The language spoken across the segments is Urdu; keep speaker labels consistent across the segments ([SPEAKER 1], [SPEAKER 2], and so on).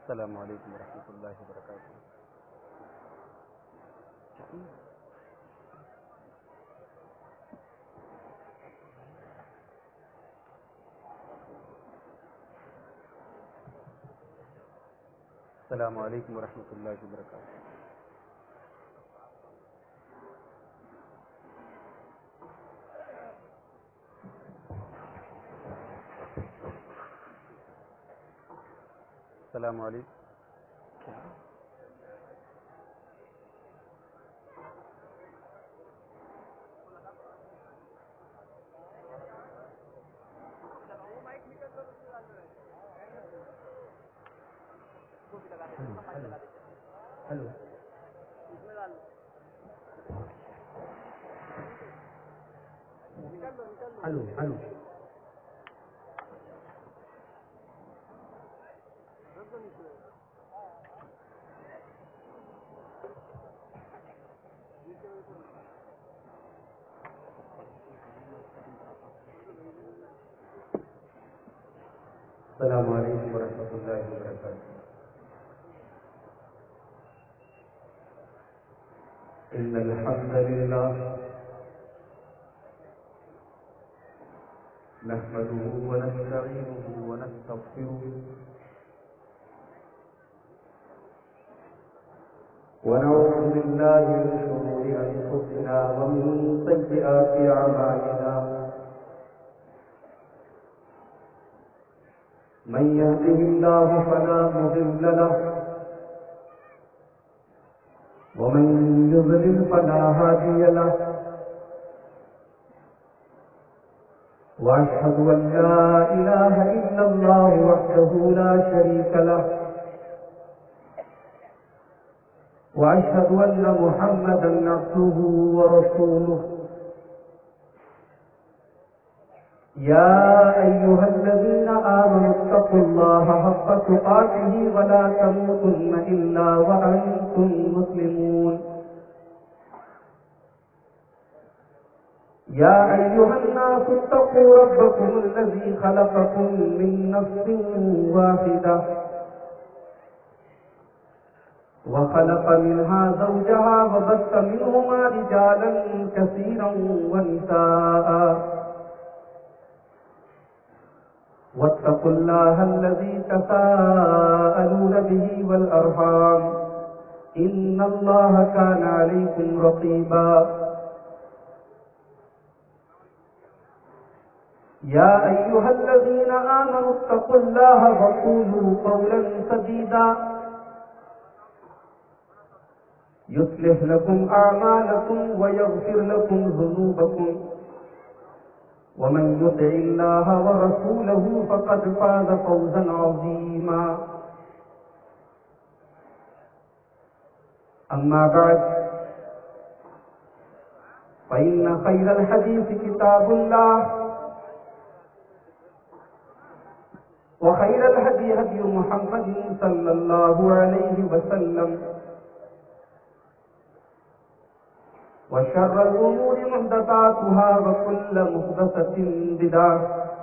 [SPEAKER 1] السلام علیکم ورحمۃ اللہ وبرکاتہ. السلام علیکم ورحمۃ اللہ وبرکاتہ. السلام علیکم.
[SPEAKER 2] ہلو ہلو ہلو
[SPEAKER 1] السلام علیکم ورحمۃ اللہ وبرکاتہ. ان الحمد لله نحمده ونستعينه ونستغفره ونعوذ بالله من شرور انفسنا ومن سيئات اعمالنا. من يهده الله فلا مضل له ومن يضلل فلا هادي له. وأشهد أن لا إله إلا الله وحده لا شريك له وأشهد أن محمدا عبده ورسوله. يا أيها الذين آمنوا اتقوا الله حق تقاته ولا تموتن إلا وأنتم مسلمون. يا أيها الناس اتقوا ربكم الذي خلقكم من نفس واحدة وخلق منها زوجها وبث منهما رجالا كثيرا ونساء. واتقوا الله الذي تساءلون به والأرحام إن الله كان عليكم رقيبا. يا أيها الذين آمنوا اتقوا الله وقولوا قولا سديدا يصلح لكم أعمالكم ويغفر لكم ذنوبكم ومن يطع الله ورسوله فقد فاز فوزا عظيما. أما بعد فإن خير الحديث كتاب الله وخير الهدي هدي محمد صلى الله عليه وسلم وشر الأمور محدثاتها وكل محدثة بدعة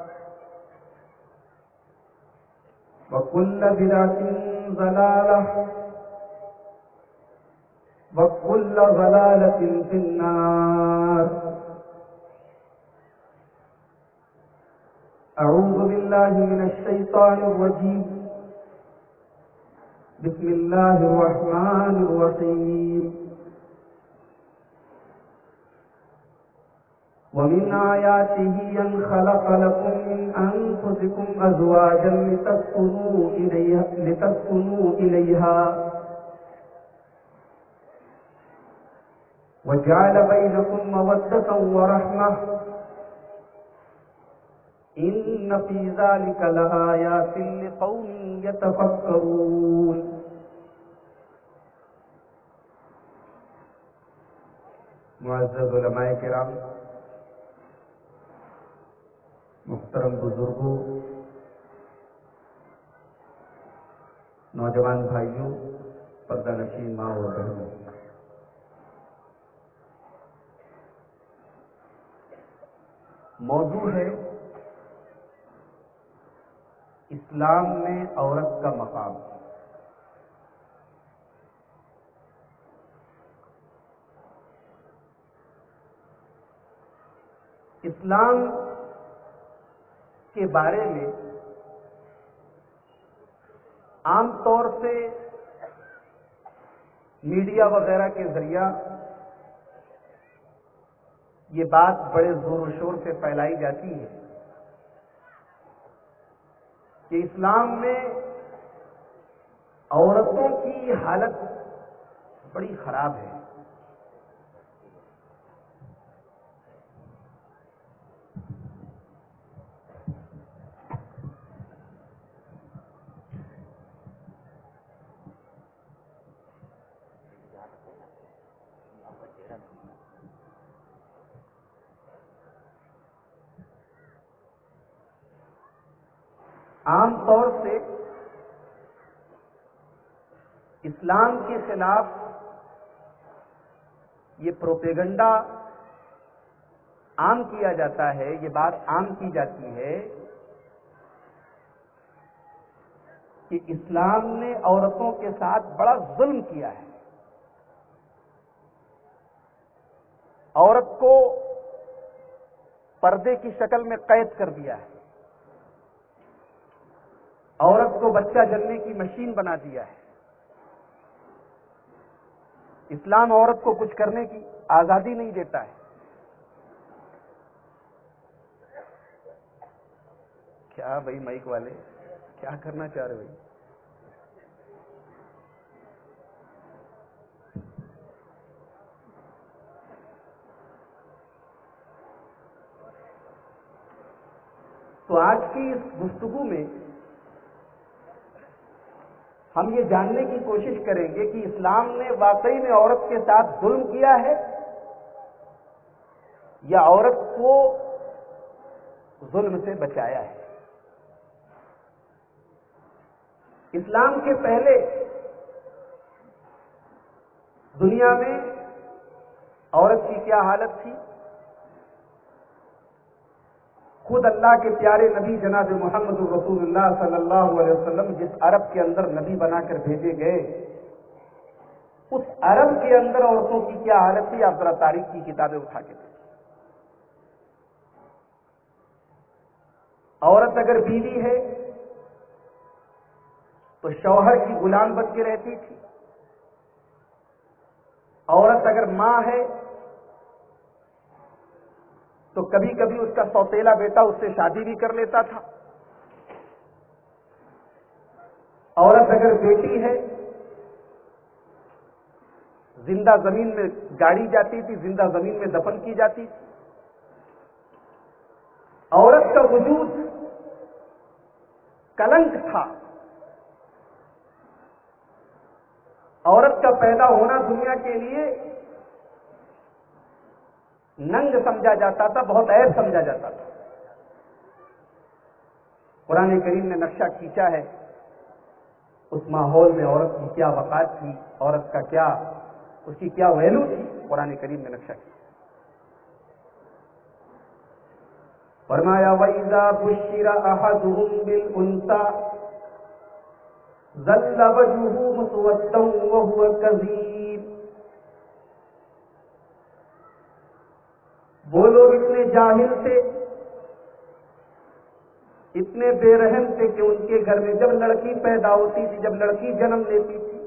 [SPEAKER 1] وكل بدعة ضلالة وكل ضلالة في النار. أعوذ بالله من الشيطان الرجيم. بسم الله الرحمن الرحيم. ومن آياته أن خلق لكم من أنفسكم أزواجا لتسكنوا إليها وجعل بينكم مودة ورحمة إن في ذلك لآيات لقوم يتفكرون. معزز علماء کرام، محترم بزرگوں، نوجوان بھائیوں، پردہ نشین ماں اور بہنوں، موضوع ہے اسلام میں عورت کا مقام. اسلام کے بارے میں عام طور سے میڈیا وغیرہ کے ذریعہ یہ بات بڑے زور و شور سے پھیلائی جاتی ہے کہ اسلام میں عورتوں کی حالت بڑی خراب ہے. عام طور سے اسلام کے خلاف یہ پروپیگنڈا عام کیا جاتا ہے، یہ بات عام کی جاتی ہے کہ اسلام نے عورتوں کے ساتھ بڑا ظلم کیا ہے، عورت کو پردے کی شکل میں قید کر دیا ہے، عورت کو بچہ جننے کی مشین بنا دیا ہے. اسلام عورت کو کچھ کرنے کی آزادی نہیں دیتا ہے. کیا بھائی مائک والے کیا کرنا چاہ رہے بھائی؟ تو آج کی اس گفتگو میں ہم یہ جاننے کی کوشش کریں گے کہ اسلام نے واقعی میں عورت کے ساتھ ظلم کیا ہے یا عورت کو ظلم سے بچایا ہے. اسلام کے پہلے دنیا میں عورت کی کیا حالت تھی؟ خود اللہ کے پیارے نبی جناب محمد رسول اللہ صلی اللہ علیہ وسلم جس عرب کے اندر نبی بنا کر بھیجے گئے، اس عرب کے اندر عورتوں کی کیا حالت تھی؟ آپ ذرا تاریخ کی کتابیں اٹھا کے دیکھیں. عورت اگر بیوی ہے تو شوہر کی غلام بن کے رہتی تھی. عورت اگر ماں ہے تو کبھی کبھی اس کا سوتیلا بیٹا اس سے شادی بھی کر لیتا تھا. عورت اگر بیٹی ہے زندہ زمین میں گاڑی جاتی تھی، زندہ زمین میں دفن کی جاتی تھی. عورت کا وجود کلنک تھا. عورت کا پیدا ہونا دنیا کے لیے ننگ سمجھا جاتا تھا، بہت عیب سمجھا جاتا تھا. قرآن کریم نے نقشہ کھینچا ہے اس ماحول میں عورت کی کیا وقار تھی، عورت کا کیا، اس کی کیا ویلو تھی. قرآن کریم نے نقشہ کھینچا. فرمایا وَإِذَا بُشِّرَ أَحَدُهُم بِالْأُنثَىٰ ظَلَّ وَجْهُهُ مُسْوَدًّا وَهُوَ كَظِيمٌ. وہ لوگ اتنے جاہل تھے، اتنے بے رحم تھے کہ ان کے گھر میں جب لڑکی پیدا ہوتی تھی، جب لڑکی جنم لیتی تھی،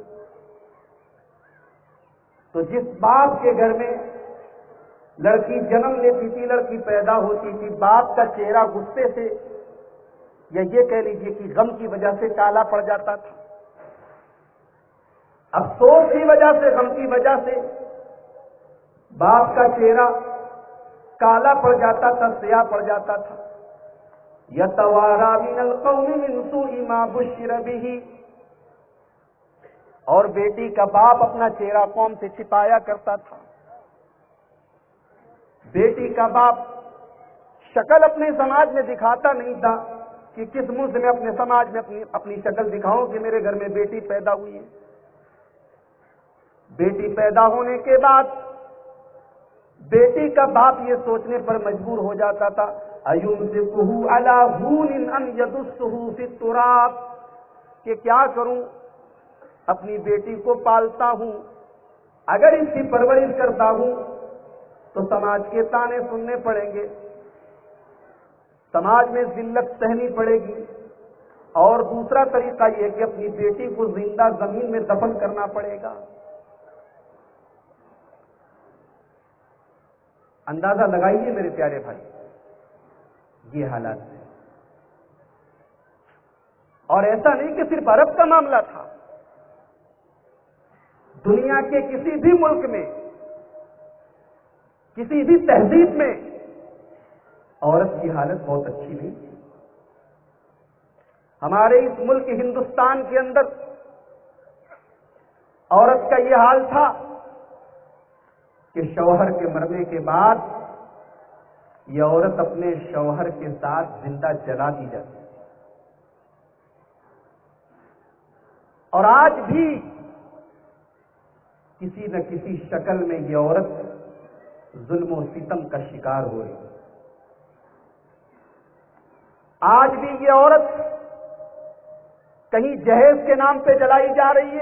[SPEAKER 1] تو جس باپ کے گھر میں لڑکی جنم لیتی تھی، لڑکی پیدا ہوتی تھی، باپ کا چہرہ غصے سے یا یہ کہہ لیجیے کہ غم کی وجہ سے کالا پڑ جاتا تھا. افسوس کی وجہ سے، غم کی وجہ سے باپ کا چہرہ کالا پڑ جاتا تھا، سیاہ پڑ جاتا تھا. یتوارا من القوم من سوء ما بشر به. اور بیٹی کا باپ اپنا چہرہ قوم سے چھپایا کرتا تھا. بیٹی کا باپ شکل اپنے سماج میں دکھاتا نہیں تھا کہ کس منہ سے میں اپنے سماج میں اپنی شکل دکھاؤں کہ میرے گھر میں بیٹی پیدا ہوئی ہے. بیٹی پیدا ہونے کے بعد بیٹی کا باپ یہ سوچنے پر مجبور ہو جاتا تھا اَيُمْسِكُهُ عَلَىٰ هُونٍ أَمْ يَدُسُّهُ فِي التُّرَابِ، کہ کیا کروں، اپنی بیٹی کو پالتا ہوں، اگر اس کی پرورش کرتا ہوں تو سماج کے تانے سننے پڑیں گے، سماج میں ذلت سہنی پڑے گی، اور دوسرا طریقہ یہ کہ اپنی بیٹی کو زندہ زمین میں دفن کرنا پڑے گا۔ اندازہ لگائیے میرے پیارے بھائی، یہ حالات ہے۔ اور ایسا نہیں کہ صرف عرب کا معاملہ تھا، دنیا کے کسی بھی ملک میں، کسی بھی تہذیب میں عورت کی حالت بہت اچھی نہیں تھی۔ ہمارے اس ملک ہندوستان کے اندر عورت کا یہ حال تھا کہ شوہر کے مرنے کے بعد یہ عورت اپنے شوہر کے ساتھ زندہ جلا دی جاتی، اور آج بھی کسی نہ کسی شکل میں یہ عورت ظلم و ستم کا شکار ہو رہی ہے۔ آج بھی یہ عورت کہیں جہیز کے نام پہ جلائی جا رہی ہے،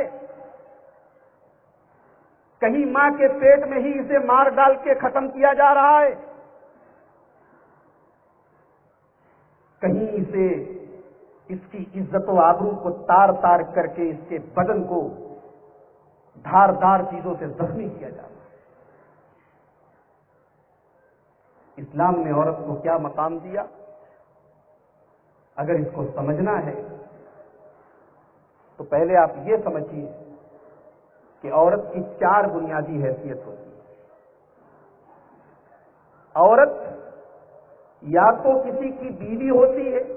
[SPEAKER 1] کہیں ماں کے پیٹ میں ہی اسے مار ڈال کے ختم کیا جا رہا ہے، کہیں اسے اس کی عزت و آبرو کو تار تار کر کے اس کے بدن کو دھار دھار چیزوں سے زخمی کیا جا رہا ہے۔ اسلام نے عورت کو کیا مقام دیا؟ اگر اس کو سمجھنا ہے تو پہلے آپ یہ سمجھیے کہ عورت کی 4 بنیادی حیثیت ہوتی ہے۔ عورت یا تو کسی کی بیوی ہوتی ہے،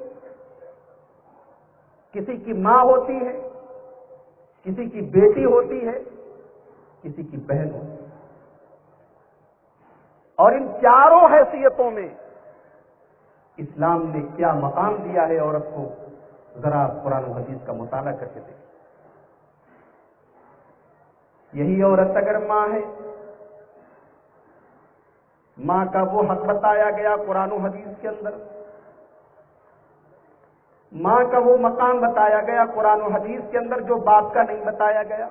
[SPEAKER 1] کسی کی ماں ہوتی ہے، کسی کی بیٹی ہوتی ہے، کسی کی بہن ہوتی ہے، اور ان 4 حیثیتوں میں اسلام نے کیا مقام دیا ہے عورت کو، ذرا قرآن و حدیث کا مطالعہ کر کے دیکھیں۔ یہی عورت اگر ماں ہے، ماں کا وہ حق بتایا گیا قرآن و حدیث کے اندر، ماں کا وہ مقام بتایا گیا قرآن و حدیث کے اندر جو باپ کا نہیں بتایا گیا۔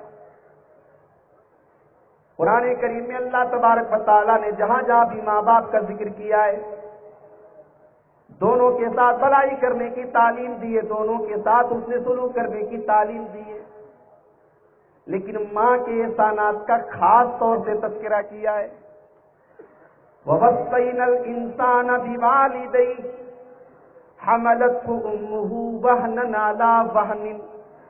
[SPEAKER 1] قرآن کریم میں اللہ تبارک و تعالیٰ نے جہاں جہاں بھی ماں باپ کا ذکر کیا ہے، دونوں کے ساتھ بھلائی کرنے کی تعلیم دی ہے، دونوں کے ساتھ اس نے سلوک کرنے کی تعلیم دی ہے، لیکن ماں کے احسانات کا خاص طور سے تذکرہ کیا ہے۔ وَوَصَّيْنَا الْإِنسَانَ بِوَالِدَيْهِ حَمَلَتْهُ أُمُّهُ وَهْنًا عَلَى وَهْنٍ۔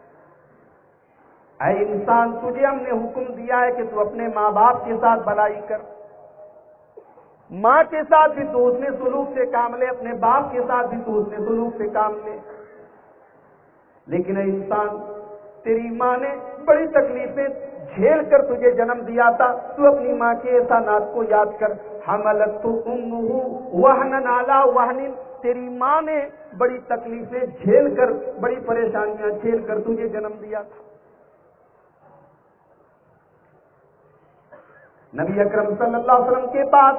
[SPEAKER 1] اے انسان، تجھے ہم نے حکم دیا ہے کہ تو اپنے ماں باپ کے ساتھ بھلائی کر، ماں کے ساتھ بھی تو اس نے سلوک سے کام لے، اپنے باپ کے ساتھ بھی تو اس نے سلوک سے کام لے، لیکن اے انسان، تیری ماں نے بڑی تکلیفیں جھیل کر تجھے جنم دیا تھا، تو اپنی ماں کے احسانات کو یاد کر۔ حملتہ امہ وہنا علی وہن، تیری ماں نے بڑی تکلیفیں جھیل کر، بڑی پریشانیاں جھیل کر تجھے جنم دیا تھا۔ نبی اکرم صلی اللہ علیہ وسلم کے پاس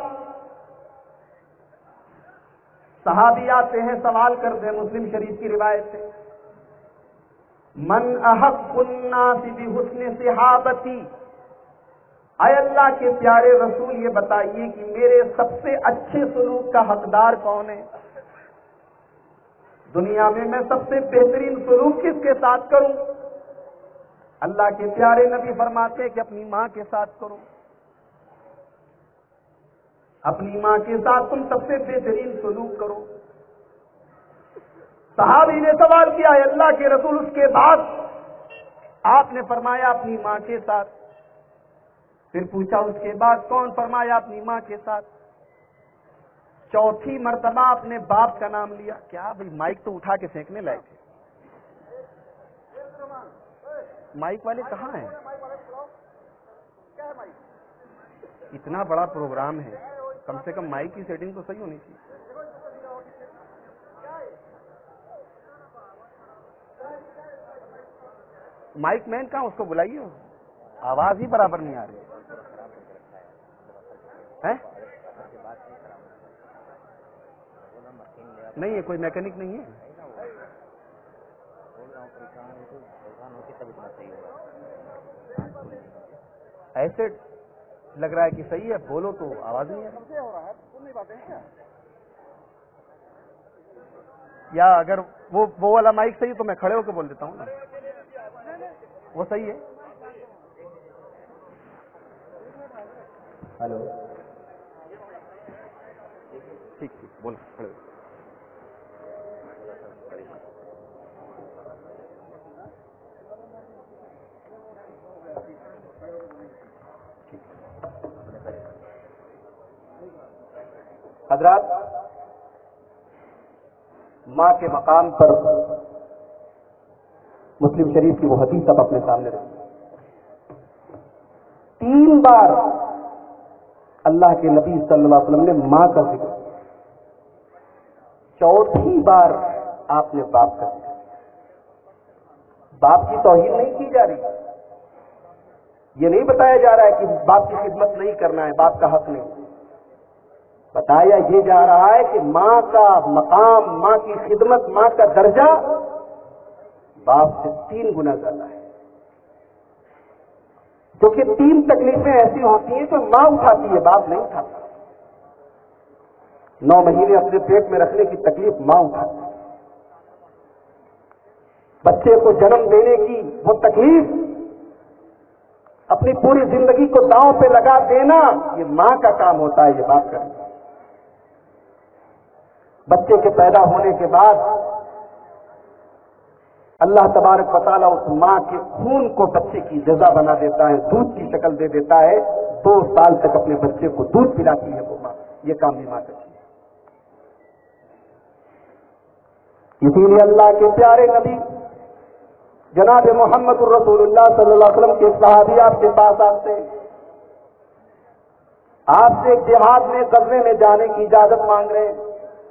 [SPEAKER 1] صحابی آتے ہیں، سوال کرتے ہیں، مسلم شریف کی روایت ہے، من احق الناس بحسن صحابتی، اے اللہ کے پیارے رسول یہ بتائیے کہ میرے سب سے اچھے سلوک کا حقدار کون ہے؟ دنیا میں سب سے بہترین سلوک کس کے ساتھ کروں؟ اللہ کے پیارے نبی فرماتے ہیں کہ اپنی ماں کے ساتھ کرو، اپنی ماں کے ساتھ تم سب سے بہترین سلوک کرو۔ صحابی نے سوال کیا ہے اللہ کے رسول، اس کے بعد آپ نے فرمایا اپنی ماں کے ساتھ، پھر پوچھا اس کے بعد کون؟ فرمایا اپنی ماں کے ساتھ، چوتھی مرتبہ اپنے باپ کا نام لیا۔ کیا بھائی مائک تو اٹھا کے پھینکنے لائق ہے، مائک والے کہاں ہیں؟ اتنا بڑا پروگرام ہے، کم سے کم مائک کی سیٹنگ تو صحیح ہونی چاہیے۔ مائک مین کہاں؟ اس کو بلائیے، آواز ہی برابر نہیں آ رہی ہے۔ نہیں ہے، کوئی میکینک نہیں ہے؟ ایسے لگ رہا ہے کہ صحیح ہے، بولو تو آواز نہیں ہے۔ یا اگر وہ والا مائک صحیح تو میں کھڑے ہو کے بول دیتا ہوں نا. وہ صحیح ہے.
[SPEAKER 2] ہلو
[SPEAKER 1] ٹھیک بولو کھڑے ہو. حضرات، ماں کے مقام پر مسلم شریف کی وہ حدیث اب اپنے سامنے رکھی. 3 بار اللہ کے نبی صلی اللہ علیہ وسلم نے ماں کا ذکر، 4تھی بار آپ نے باپ کا ذکر. باپ کی توہین نہیں کی جا رہی، یہ نہیں بتایا جا رہا ہے کہ باپ کی خدمت نہیں کرنا ہے، باپ کا حق نہیں. بتایا یہ جا رہا ہے کہ ماں کا مقام، ماں کی خدمت، ماں کا درجہ باپ سے 3 گنا زیادہ ہے. کیونکہ 3 تکلیفیں ایسی ہوتی ہیں جو ماں اٹھاتی ہے، باپ نہیں اٹھاتا. 9 مہینے اپنے پیٹ میں رکھنے کی تکلیف ماں اٹھاتی ہے. بچے کو جنم دینے کی وہ تکلیف، اپنی پوری زندگی کو داؤں پہ لگا دینا، یہ ماں کا کام ہوتا ہے، یہ باپ کرتا ہے. بچے کے پیدا ہونے کے بعد اللہ تبارک و تعالیٰ اس ماں کے خون کو بچے کی غذا بنا دیتا ہے، دودھ کی شکل دے دیتا ہے. 2 سال تک اپنے بچے کو دودھ پلاتی ہے وہ ماں. یہ کام بھی ماں کرتی ہے. اسی لیے اللہ کے پیارے نبی جناب محمد الرسول اللہ صلی اللہ علیہ وسلم کے صحابی آپ کے پاس آتے ہیں، آپ سے جہاد میں غزوے میں جانے کی اجازت مانگ رہے ہیں.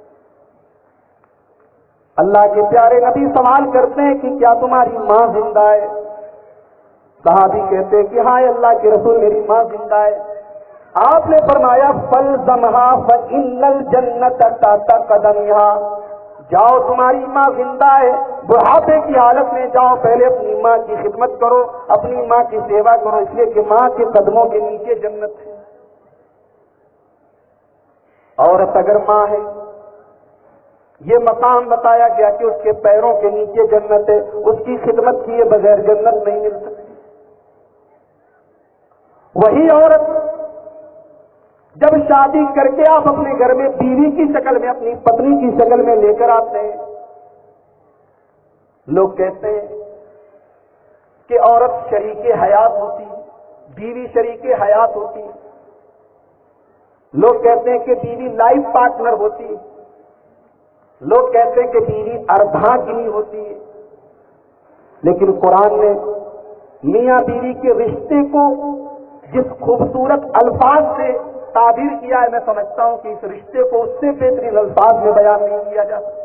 [SPEAKER 1] اللہ کے پیارے نبی سوال کرتے ہیں کہ کیا تمہاری ماں زندہ ہے؟ صحابی کہتے ہیں کہ ہاں اللہ کے رسول، میری ماں زندہ ہے. آپ نے فرمایا فَالْزَمْهَا فَإِنَّ الْجَنَّةَ تَحْتَ قَدَمِهَا. جاؤ، تمہاری ماں زندہ ہے، بڑھاپے کی حالت میں جاؤ، پہلے اپنی ماں کی خدمت کرو، اپنی ماں کی سیوا کرو، اس لیے کہ ماں کے قدموں کے نیچے جنت ہے. عورت اگر ماں ہے، یہ مقام بتایا گیا کہ اس کے پیروں کے نیچے جنت ہے، اس کی خدمت کیے بغیر جنت نہیں مل سکتی. وہی عورت جب شادی کر کے آپ اپنے گھر میں بیوی کی شکل میں، اپنی پتنی کی شکل میں لے کر آتے ہیں، لوگ کہتے ہیں کہ عورت شریک حیات ہوتی ہے، بیوی شریک حیات ہوتی ہے. لوگ کہتے ہیں کہ بیوی لائف پارٹنر ہوتی ہے. لوگ کہتے ہیں کہ بیوی اردھاگنی ہوتی ہے. لیکن قرآن نے میاں بیوی کے رشتے کو جس خوبصورت الفاظ سے تعبیر کیا ہے، میں سمجھتا ہوں کہ اس رشتے کو اس سے بہترین الفاظ میں بیان نہیں کیا جا سکتا.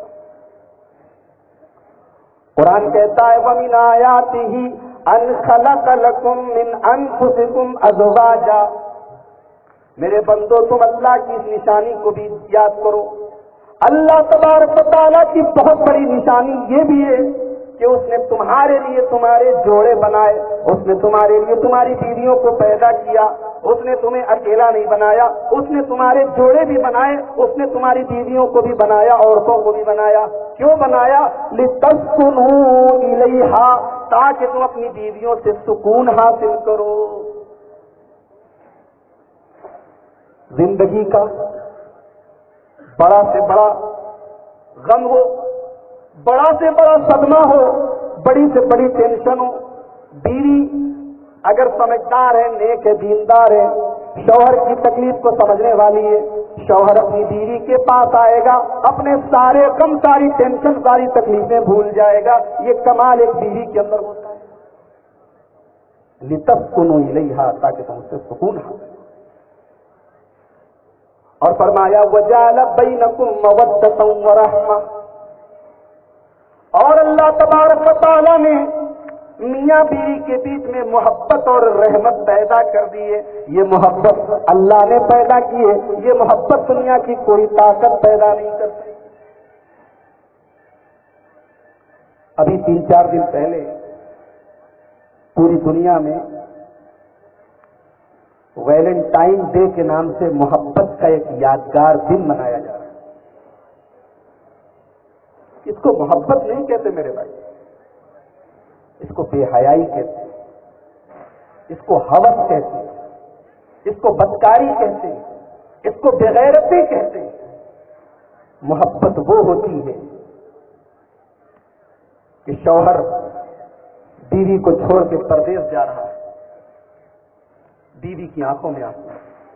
[SPEAKER 1] قرآن کہتا ہے وَمِنْ آيَاتِهِ أَنْ خَلَقَ لَكُم مِّنْ أَنفُسِكُمْ أَزْوَاجًا. میرے بندو، تم اللہ کی اس نشانی کو بھی یاد کرو. اللہ تبارک و تعالیٰ کی بہت بڑی نشانی یہ بھی ہے کہ اس نے تمہارے لیے تمہارے جوڑے بنائے، اس نے تمہارے لیے تمہاری بیویوں کو پیدا کیا. اس نے تمہیں اکیلا نہیں بنایا، اس نے تمہارے جوڑے بھی بنائے، اس نے تمہاری بیویوں کو بھی بنایا، عورتوں کو بھی بنایا. کیوں بنایا؟ لِتَسْكُنُوا إِلَيْهَا، تاکہ تم اپنی بیویوں سے سکون حاصل کرو. زندگی کا بڑا سے بڑا غم ہو، بڑا سے بڑا صدمہ ہو، بڑی سے بڑی ٹینشن ہو، بیوی اگر سمجھدار ہے، نیک ہے، دیندار ہے، شوہر کی تکلیف کو سمجھنے والی ہے، شوہر اپنی بیوی کے پاس آئے گا، اپنے سارے غم، ساری ٹینشن، ساری تکلیفیں بھول جائے گا. یہ کمال ایک بیوی کے اندر ہوتا ہے. لِتَسْكُنُوا إِلَيْهَا، تاکہ تم اس سے سکون حاصل. اور فرمایا وَجَعَلَ بَيْنَكُمْ مَوَدَّةً وَرَحْمَةً. اور اللہ تبارک و تعالیٰ نے میاں بیوی کے بیچ میں محبت اور رحمت پیدا کر دی ہے. یہ محبت اللہ نے پیدا کی ہے، یہ محبت دنیا کی کوئی طاقت پیدا نہیں کرتی. ابھی 3-4 دن پہلے پوری دنیا میں ویلنٹائن ڈے کے نام سے محبت کا ایک یادگار دن منایا جا رہا ہے. کس کو محبت نہیں کہتے میرے بھائی، اس کو بے حیائی کہتے ہیں، اس کو ہوس کہتے ہیں، اس کو بدکاری کہتے ہیں، اس کو بغیرتی کہتے ہیں۔ محبت وہ ہوتی ہے کہ شوہر بیوی کو چھوڑ کے پردیس جا رہا ہے، بیوی کی آنکھوں میں آنسو،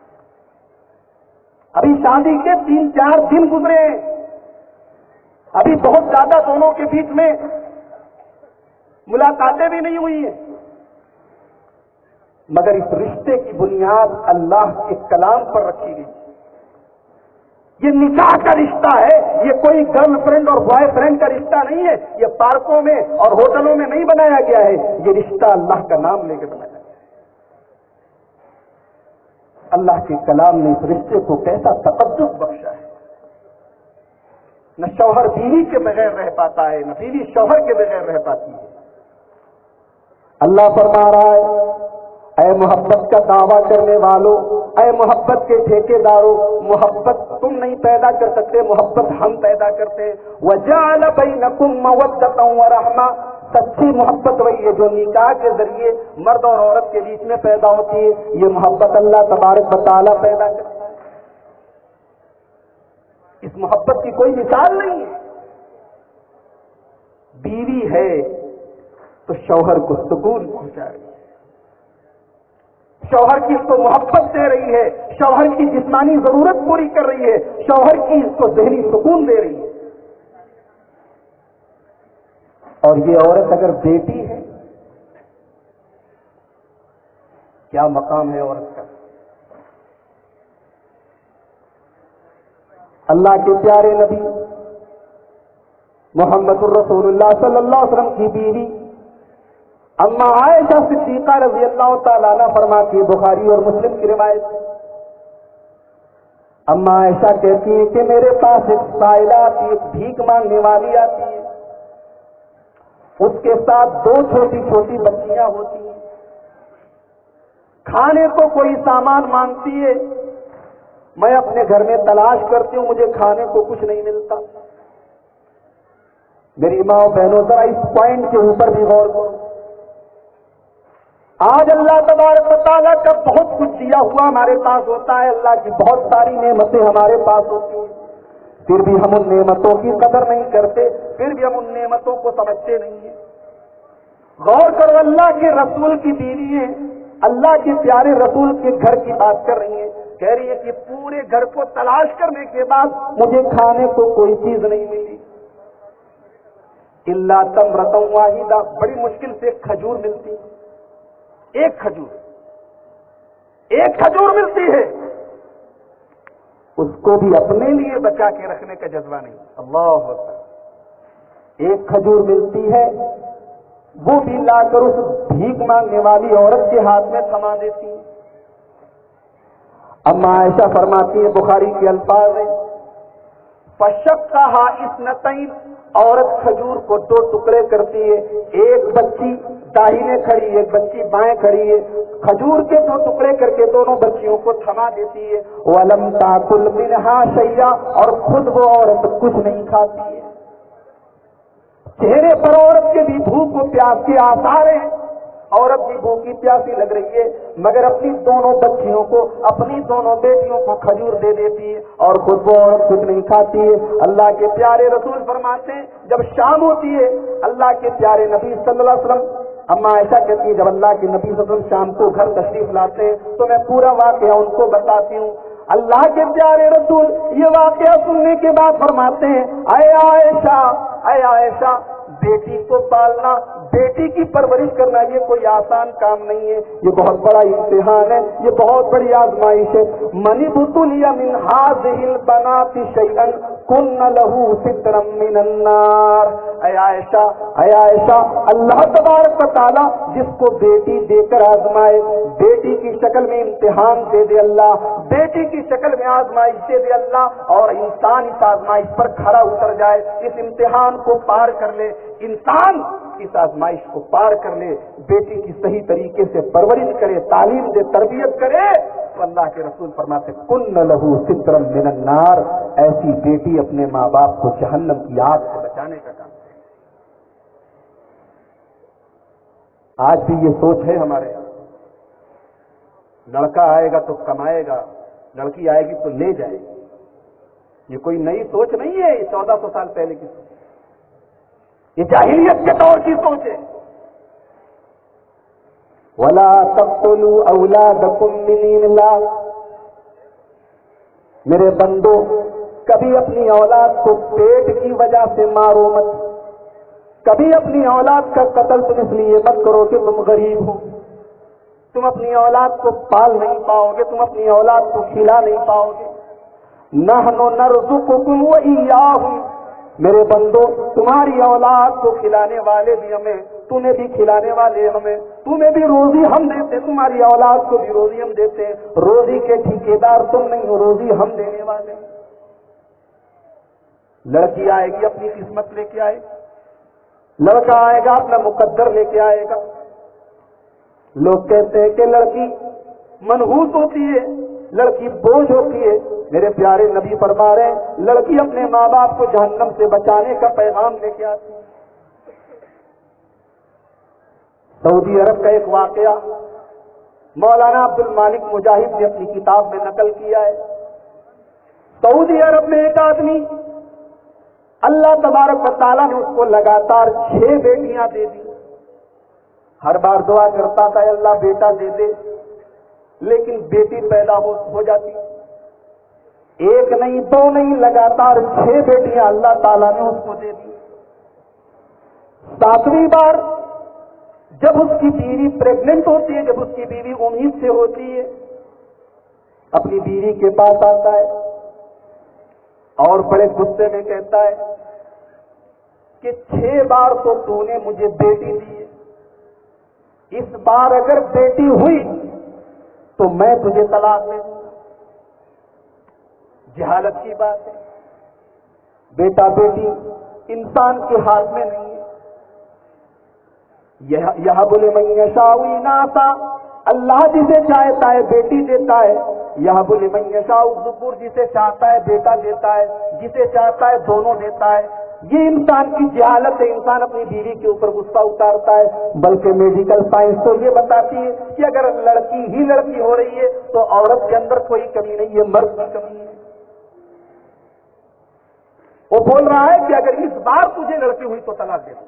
[SPEAKER 1] ابھی شادی کے 3-4 دن گزرے ہیں، ابھی بہت زیادہ دونوں کے بیچ میں ملاقاتیں بھی نہیں ہوئی ہیں، مگر اس رشتے کی بنیاد اللہ کے کلام پر رکھی گئی۔ یہ نکاح کا رشتہ ہے، یہ کوئی گرل فرینڈ اور بوائے فرینڈ کا رشتہ نہیں ہے، یہ پارکوں میں اور ہوٹلوں میں نہیں بنایا گیا ہے، یہ رشتہ اللہ کا نام لے کے بنایا گیا ہے۔ اللہ کے کلام نے اس رشتے کو کیسا تقدس بخشا ہے۔ نہ شوہر بیوی کے بغیر رہ پاتا ہے، نہ بیوی شوہر کے بغیر رہ پاتی ہے۔ اللہ فرما رہا ہے، اے محبت کا دعویٰ کرنے والوں، اے محبت کے ٹھیکیداروں، محبت تم نہیں پیدا کر سکتے، محبت ہم پیدا کرتے ہیں۔ وَجَعَلَ بَيْنَكُمْ مَوَدَّةً وَرَحْمَةً، سچی محبت وہی ہے جو نکاح کے ذریعے مرد اور عورت کے بیچ میں پیدا ہوتی ہے، یہ محبت اللہ تبارک و تعالیٰ پیدا کرتا ہے۔ اس محبت کی کوئی مثال نہیں ہے۔ بیوی ہے تو شوہر کو سکون پہنچا رہی ہے، شوہر کی اس کو محبت دے رہی ہے، شوہر کی جسمانی ضرورت پوری کر رہی ہے، شوہر کی اس کو ذہنی سکون دے رہی ہے۔ اور یہ عورت اگر بیٹی ہے، کیا مقام ہے عورت کا؟ اللہ کے پیارے نبی محمد الرسول اللہ صلی اللہ علیہ وسلم کی بیوی اما عائشہ صدیقہ رضی اللہ تعالیٰ عنہ فرماتی ہے، بخاری اور مسلم کی روایت، اما عائشہ کہتی ہے کہ میرے پاس ایک سائلہ آتی ہے، ایک بھیک مانگنے والی آتی ہے، اس کے ساتھ 2 چھوٹی چھوٹی بچیاں ہوتی ہیں، کھانے کو کوئی سامان مانگتی ہے، میں اپنے گھر میں تلاش کرتی ہوں، مجھے کھانے کو کچھ نہیں ملتا۔ میری ماں بہنوں ذرا اس پوائنٹ کے اوپر بھی غور کرو۔ آج اللہ تبارک و تعالیٰ کا بہت کچھ دیا ہوا ہمارے پاس ہوتا ہے، اللہ کی بہت ساری نعمتیں ہمارے پاس ہوتی ہیں، پھر بھی ہم ان نعمتوں کی قدر نہیں کرتے، پھر بھی ہم ان نعمتوں کو سمجھتے نہیں ہیں۔ غور کرو، اللہ کے رسول کی بیوی ہیں، اللہ کے پیارے رسول کے گھر کی بات کر رہی ہیں، کہہ رہی ہے کہ پورے گھر کو تلاش کرنے کے بعد مجھے کھانے کو کوئی چیز نہیں ملی، الا تمرۃ واحدہ، بڑی مشکل سے ایک کھجور ملتی، ایک کھجور ملتی ہے، اس کو بھی اپنے لیے بچا کے رکھنے کا جذبہ نہیں۔ اللہ اکبر، ایک کھجور ملتی ہے، وہ بھی لا کر اس بھیک مانگنے والی عورت کے ہاتھ میں تھما دیتی ہے۔ اما عائشہ فرماتی ہے، بخاری کے الفاظ ہیں، فشقھا اثنتین، عورت کھجور کو 2 ٹکڑے کرتی ہے، ایک بچی داہنے کھڑی ہے، ایک بچی بائیں کھڑی ہے، کھجور کے 2 ٹکڑے کر کے دونوں بچیوں کو تھما دیتی ہے، وَلَمْ تَأْكُلْ مِنْهَا شَيْئًا، اور خود وہ عورت کچھ نہیں کھاتی ہے۔ چہرے پر عورت کے بھی بھوک و پیاس کے آثار ہیں، عورت بھی بھوکی پیاسی لگ رہی ہے، مگر اپنی دونوں بچیوں کو، اپنی دونوں بیٹیوں کو کھجور دے دیتی ہے اور خود وہ عورت کچھ نہیں کھاتی ہے۔ اللہ کے پیارے رسول فرماتے ہیں، جب شام ہوتی ہے، اللہ کے پیارے نبی صلی اللہ علیہ وسلم، اما عائشہ کہتی ہے جب اللہ کے نبی صلی اللہ علیہ وسلم شام کو گھر تشریف لاتے ہیں تو میں پورا واقعہ ان کو بتاتی ہوں۔ اللہ کے پیارے رسول یہ واقعہ سننے کے بعد فرماتے ہیں، اے عائشہ، بیٹی کو پالنا، بیٹی کی پرورش کرنا یہ کوئی آسان کام نہیں ہے، یہ بہت بڑا امتحان ہے، یہ بہت بڑی آزمائش ہے۔ من ابتلی من هذه البنات شيئا كن له سترا من النار۔ اے عائشہ، اللہ تبارک و تعالیٰ جس کو بیٹی دے کر آزمائے، بیٹی کی شکل میں امتحان دے دے اللہ، بیٹی کی شکل میں آزمائش دے دے اللہ، اور انسان اس آزمائش پر کھڑا اتر جائے، اس امتحان کو پار کر لے، انسان اس آزمائش کو پار کر لے، بیٹی کی صحیح طریقے سے پرورش کرے، تعلیم دے، تربیت کرے، تو اللہ کے رسول فرماتے کن لہو سترم من النار، ایسی بیٹی اپنے ماں باپ کو جہنم کی آگ سے بچانے کا کام ہے۔ آج بھی یہ سوچ ہے ہمارے، لڑکا آئے گا تو کمائے گا، لڑکی آئے گی تو لے جائے گی۔ یہ کوئی نئی سوچ نہیں ہے، یہ 1400 سال پہلے کی سوچ، یہ جاہلیت کے دور کی سوچ ہے۔ وَلَا تَقْتُلُوا أَوْلَادَكُمْ مِنْ إِمْلَاقٍ، میرے بندو کبھی اپنی اولاد کو پیٹ کی وجہ سے مارو مت، کبھی اپنی اولاد کا قتل تم اس لیے مت کرو کہ تم غریب ہو، تم اپنی اولاد کو پال نہیں پاؤ گے، تم اپنی اولاد کو کھلا نہیں پاؤ گے۔ نحن نرزقکم وإیاہم، میرے بندو تمہاری اولاد کو کھلانے والے بھی ہمیں، تمہیں بھی کھلانے والے ہمیں، تمہیں بھی روزی ہم دیتے، تمہاری اولاد کو بھی روزی ہم دیتے، روزی کے ٹھیکیدار تم نہیں ہو، روزی ہم دینے والے۔ لڑکی آئے گی اپنی قسمت لے کے آئے، لڑکا آئے گا اپنا مقدر لے کے آئے گا۔ لوگ کہتے ہیں کہ لڑکی منحوس ہوتی ہے، لڑکی بوجھ ہوتی ہے، میرے پیارے نبی فرما رہے ہیں لڑکی اپنے ماں باپ کو جہنم سے بچانے کا پیغام لے کے آتی ہے۔ سعودی عرب کا ایک واقعہ مولانا عبد المالک مجاہد نے اپنی کتاب میں نقل کیا ہے۔ سعودی عرب میں ایک آدمی، اللہ تبارک و تعالیٰ نے اس کو لگاتار 6 بیٹیاں دے دی۔ ہر بار دعا کرتا تھا اللہ بیٹا دے دے، لیکن بیٹی پیدا ہو جاتی، ایک نہیں، 2 نہیں، لگاتار 6 بیٹیاں اللہ تعالیٰ نے اس کو دے دی۔ 7ویں بار جب اس کی بیوی پریگننٹ ہوتی ہے، جب اس کی بیوی امید سے ہوتی ہے، اپنی بیوی کے پاس آتا ہے اور بڑے غصے میں کہتا ہے کہ 6 بار تو نے مجھے بیٹی دی ہے، اس بار اگر بیٹی ہوئی تو میں تجھے طلاق دے دوں گا۔ جہالت کی بات ہے، بیٹا بیٹی انسان کے ہاتھ میں نہیں ہے۔ یہب لمن یشاء اناثا، اللہ جسے چاہتا ہے بیٹی دیتا ہے، یہب لمن یشاء الذکور، جسے چاہتا ہے بیٹا دیتا ہے، جسے چاہتا ہے دونوں دیتا ہے۔ یہ انسان کی جہالت ہے، انسان اپنی بیوی کے اوپر غصہ اتارتا ہے، بلکہ میڈیکل سائنس تو یہ بتاتی ہے کہ اگر لڑکی ہی لڑکی ہو رہی ہے تو عورت کے اندر کوئی کمی نہیں ہے، مرد کی کمی ہے۔ وہ بول رہا ہے کہ اگر اس بار تجھے لڑکی ہوئی تو طلاق دے دو۔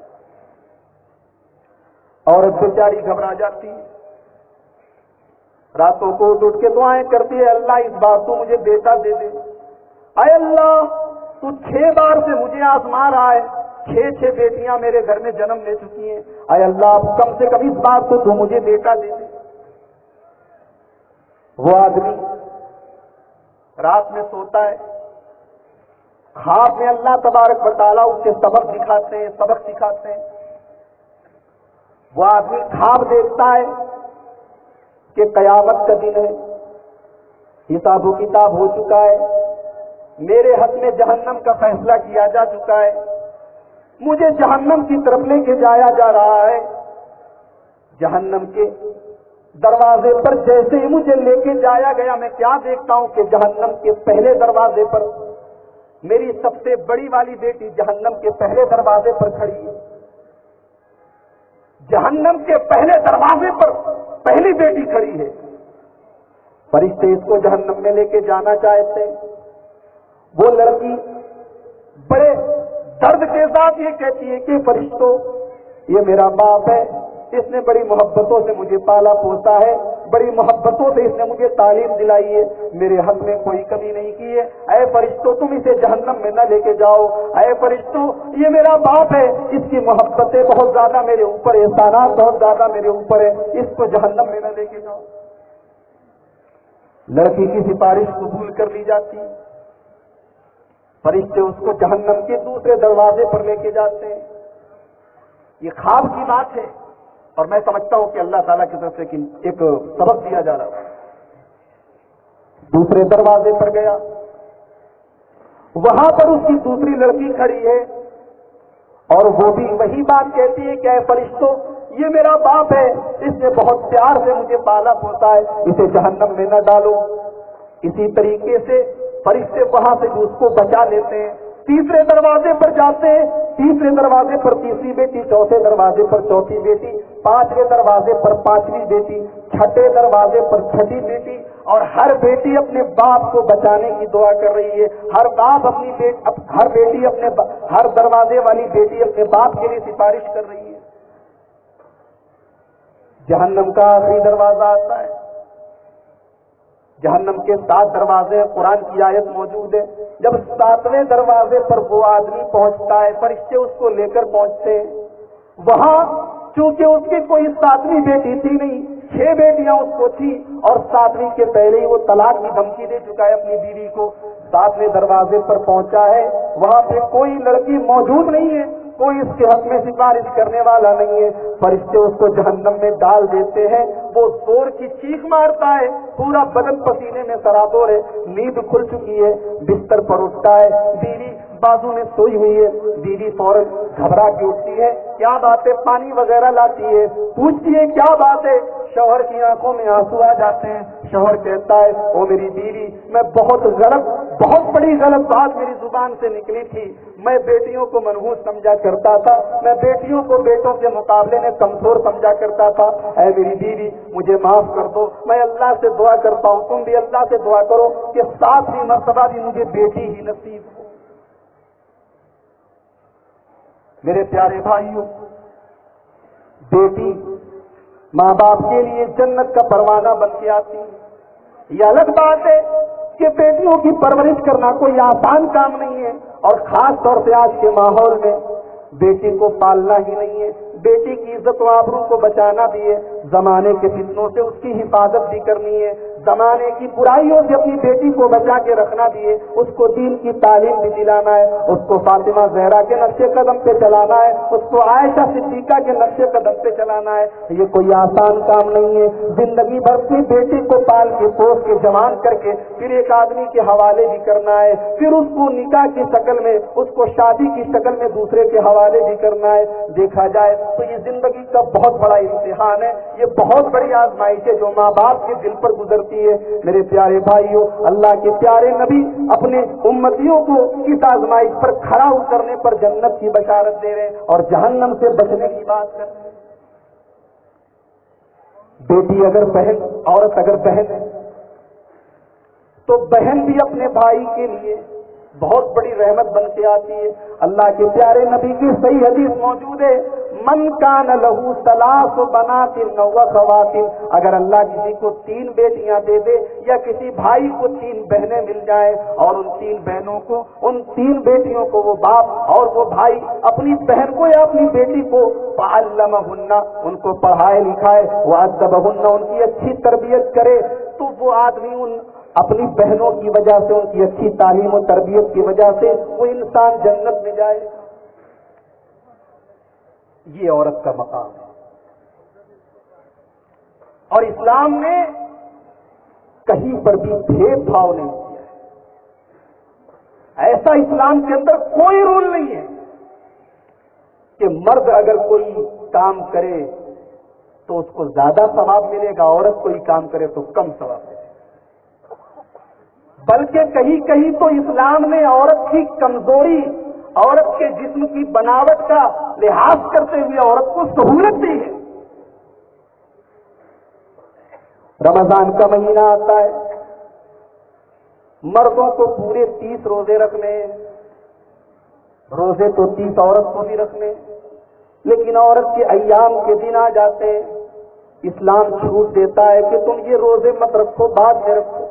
[SPEAKER 1] عورت بیچاری گھبرا جاتی ہے، راتوں کو اٹھ کے دعائیں کرتی ہے اللہ اس بار تو مجھے بیٹا دے دے، اے اللہ تو 6 بار سے مجھے آزما رہا ہے، 6 بیٹیاں میرے گھر میں جنم لے چکی ہیں، اے اللہ کم سے کم اس بار تو مجھے بیٹا دے دے۔ وہ آدمی رات میں سوتا ہے، خواب میں اللہ تبارک و تعالیٰ اس کے سبق سکھاتے ہیں۔ وہ آدمی خواب دیکھتا ہے کہ قیامت کا دن ہے، حساب و کتاب ہو چکا ہے، میرے حق میں جہنم کا فیصلہ کیا جا چکا ہے، مجھے جہنم کی طرف لے کے جایا جا رہا ہے۔ جہنم کے دروازے پر جیسے ہی مجھے لے کے جایا گیا، میں کیا دیکھتا ہوں کہ جہنم کے پہلے دروازے پر میری سب سے بڑی والی بیٹی جہنم کے پہلے دروازے پر کھڑی ہے۔ جہنم کے پہلے دروازے پر پہلی بیٹی کھڑی ہے۔ فرشتے اس کو جہنم میں لے کے جانا چاہتے ہیں۔ وہ لڑکی بڑے درد کے ساتھ یہ کہتی ہے کہ فرشتوں یہ میرا باپ ہے، اس نے بڑی محبتوں سے مجھے پالا پوسا ہے، بڑی محبتوں سے اس نے مجھے تعلیم دلائی ہے، میرے حق میں کوئی کمی نہیں کی ہے، اے فرشتوں تم اسے جہنم میں نہ لے کے جاؤ، اے فرشتوں یہ میرا باپ ہے، اس کی محبتیں بہت زیادہ میرے اوپر، احسانات بہت زیادہ میرے اوپر ہے، اس کو جہنم میں نہ لے کے جاؤ۔ لڑکی کی سفارش قبول کر لی جاتی ہے، فرشتے اس کو جہنم کے دوسرے دروازے پر لے کے جاتے ہیں۔ یہ خواب کی بات ہے اور میں سمجھتا ہوں کہ اللہ تعالیٰ کی طرف سے ایک سبق دیا جا رہا ہے۔ دوسرے دروازے پر گیا، وہاں پر اس کی دوسری لڑکی کھڑی ہے اور وہ بھی وہی بات کہتی ہے کہ اے فرشتوں، یہ میرا باپ ہے، اس نے بہت پیار سے مجھے پالا پوسا ہے، اسے جہنم میں نہ ڈالو۔ اسی طریقے سے فرشتے وہاں سے اس کو بچا لیتے ہیں، تیسرے دروازے پر جاتے ہیں، تیسرے دروازے پر تیسری بیٹی، چوتھے دروازے پر چوتھی بیٹی، پانچویں دروازے پر پانچویں بیٹی، چھٹے دروازے پر چھٹی بیٹی، اور ہر بیٹی اپنے باپ کو بچانے کی دعا کر رہی ہے۔ ہر باپ ہر بیٹی ہر دروازے والی بیٹی اپنے باپ کے لیے سفارش کر رہی ہے۔ جہنم کا آخری دروازہ آتا ہے، جہنم کے 7 دروازے، قرآن کی آیت موجود ہے، جب 7ویں دروازے پر وہ آدمی پہنچتا ہے، فرشتے اس کو لے کر پہنچتے ہیں۔ وہاں چونکہ اس کی کوئی 7ویں بیٹی تھی نہیں، 6 بیٹیاں اس کو تھی، اور 7ویں کے پہلے ہی وہ طلاق کی دھمکی دے چکا ہے اپنی بیوی کو۔ 7ویں دروازے پر پہنچا ہے، وہاں پہ کوئی لڑکی موجود نہیں ہے، کوئی اس کے حق میں سفارش کرنے والا نہیں ہے، فرشتے اس کو جہنم میں ڈال دیتے ہیں۔ وہ زور کی چیخ مارتا ہے، پورا بدن پسینے میں سرابور ہے، نیند کھل چکی ہے، بستر پر اٹھتا ہے، بیوی بازو میں سوئی ہوئی ہے، بیوی فوراً گھبرا کے اٹھتی ہے، کیا بات ہے، پانی وغیرہ لاتی ہے، پوچھتی ہے کیا بات ہے، شوہر کی آنکھوں میں آنسو آ جاتے ہیں۔ شوہر کہتا ہے، او میری بیوی، میں بہت بڑی غلط بات میری زبان سے نکلی تھی، میں بیٹیوں کو منحوس سمجھا کرتا تھا، میں بیٹیوں کو بیٹوں کے مقابلے میں کمزور سمجھا کرتا تھا، اے میری بیوی مجھے معاف کر دو، میں اللہ سے دعا کرتا ہوں، تم بھی اللہ سے دعا کرو کہ 7ویں مرتبہ بھی مجھے بیٹی ہی نصیب ہو۔ میرے پیارے بھائیوں، بیٹی ماں باپ کے لیے جنت کا پروانہ بن کے آتی ہے۔ یہ الگ بات ہے کہ بیٹیوں کی پرورش کرنا کوئی آسان کام نہیں ہے، اور خاص طور سے آج کے ماحول میں بیٹی کو پالنا ہی نہیں ہے، بیٹی کی عزت و آبرو کو بچانا بھی ہے، زمانے کے فتنوں سے اس کی حفاظت بھی کرنی ہے، زمانے کی برائیوں سے اپنی بیٹی کو بچا کے رکھنا بھی ہے، اس کو دین کی تعلیم بھی دلانا ہے، اس کو فاطمہ زہرا کے نقشے قدم پہ چلانا ہے، اس کو عائشہ صدیقہ کے نقشے قدم پہ چلانا ہے۔ یہ کوئی آسان کام نہیں ہے، زندگی بھر کی بیٹی کو پال کے پوس کے جوان کر کے پھر ایک آدمی کے حوالے بھی کرنا ہے، پھر اس کو نکاح کی شکل میں، اس کو شادی کی شکل میں دوسرے کے حوالے بھی کرنا ہے۔ دیکھا جائے تو یہ زندگی کا بہت بڑا امتحان ہے، یہ بہت بڑی آزمائش ہے جو ماں باپ کے دل پر گزرتی ہے۔ میرے پیارے بھائیوں، اللہ کے پیارے نبی اپنے امتیوں کو اس آزمائش پر کھڑا اترنے پر جنت کی بشارت دے رہے ہیں اور جہنم سے بچنے کی بات کر رہے ہیں۔ بیٹی اگر بہن، عورت اگر بہن ہے تو بہن بھی اپنے بھائی کے لیے بہت بڑی رحمت بن کے آتی ہے۔ اللہ کے پیارے نبی کی صحیح حدیث موجود ہے، من کان لہو ثلاث بنات و اخوات، اگر اللہ کسی کو 3 بیٹیاں دے دے یا کسی بھائی کو 3 بہنیں مل جائیں اور ان 3 بہنوں کو، ان 3 بیٹیوں کو وہ باپ اور وہ بھائی اپنی بہن کو یا اپنی بیٹی کو فعلمہن، ان کو پڑھائے لکھائے، وادبہن، ان کی اچھی تربیت کرے، تو وہ آدمی ان اپنی بہنوں کی وجہ سے، ان کی اچھی تعلیم و تربیت کی وجہ سے وہ انسان جنت میں جائے۔ یہ عورت کا مقام ہے، اور اسلام نے کہیں پر بھی بھید بھاؤ نہیں کیا ہے۔ ایسا اسلام کے اندر کوئی رول نہیں ہے کہ مرد اگر کوئی کام کرے تو اس کو زیادہ ثواب ملے گا، عورت کوئی کام کرے تو کم ثواب ملے گا، بلکہ کہیں کہیں تو اسلام نے عورت کی کمزوری، عورت کے جسم کی بناوٹ کا لحاظ کرتے ہوئے عورت کو سہولت دی ہے۔ رمضان کا مہینہ آتا ہے، مردوں کو پورے 30 روزے رکھنے، روزے تو 30 عورت کو بھی رکھنے، لیکن عورت کے ایام کے دن آ جاتے ہیں، اسلام چھوٹ دیتا ہے کہ تم یہ روزے مت رکھو، بعد میں رکھو،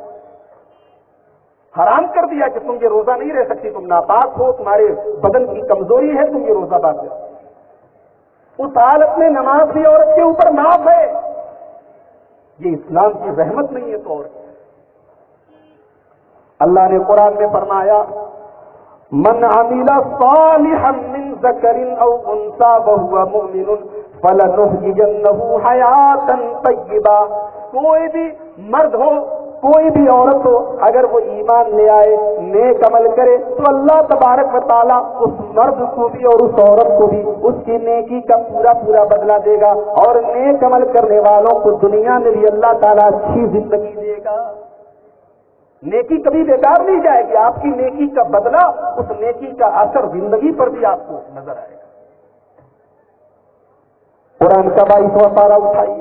[SPEAKER 1] حرام کر دیا کہ تم یہ روزہ نہیں رہ سکتی، تم ناپاک ہو، تمہارے بدن کی کمزوری ہے، تم یہ روزہ بعد میں رکھو۔ اس حالت میں نماز بھی عورت کے اوپر معاف ہے۔ یہ اسلام کی رحمت نہیں ہے تو عورت، اللہ نے قرآن میں فرمایا، من عمل صالحا من ذکر او انثى وهو مؤمن فلنحيينه حیاتا طیبہ، کوئی بھی مرد ہو کوئی بھی عورت ہو اگر وہ ایمان لے آئے نیک عمل کرے تو اللہ تبارک و تعالیٰ اس مرد کو بھی اور اس عورت کو بھی اس کی نیکی کا پورا پورا بدلہ دے گا، اور نیک عمل کرنے والوں کو دنیا میں بھی اللہ تعالیٰ اچھی زندگی دے گا۔ نیکی کبھی بیکار نہیں جائے گی، آپ کی نیکی کا بدلہ، اس نیکی کا اثر زندگی پر بھی آپ کو نظر آئے گا۔ قرآن کا 22واں پارہ اٹھائیے،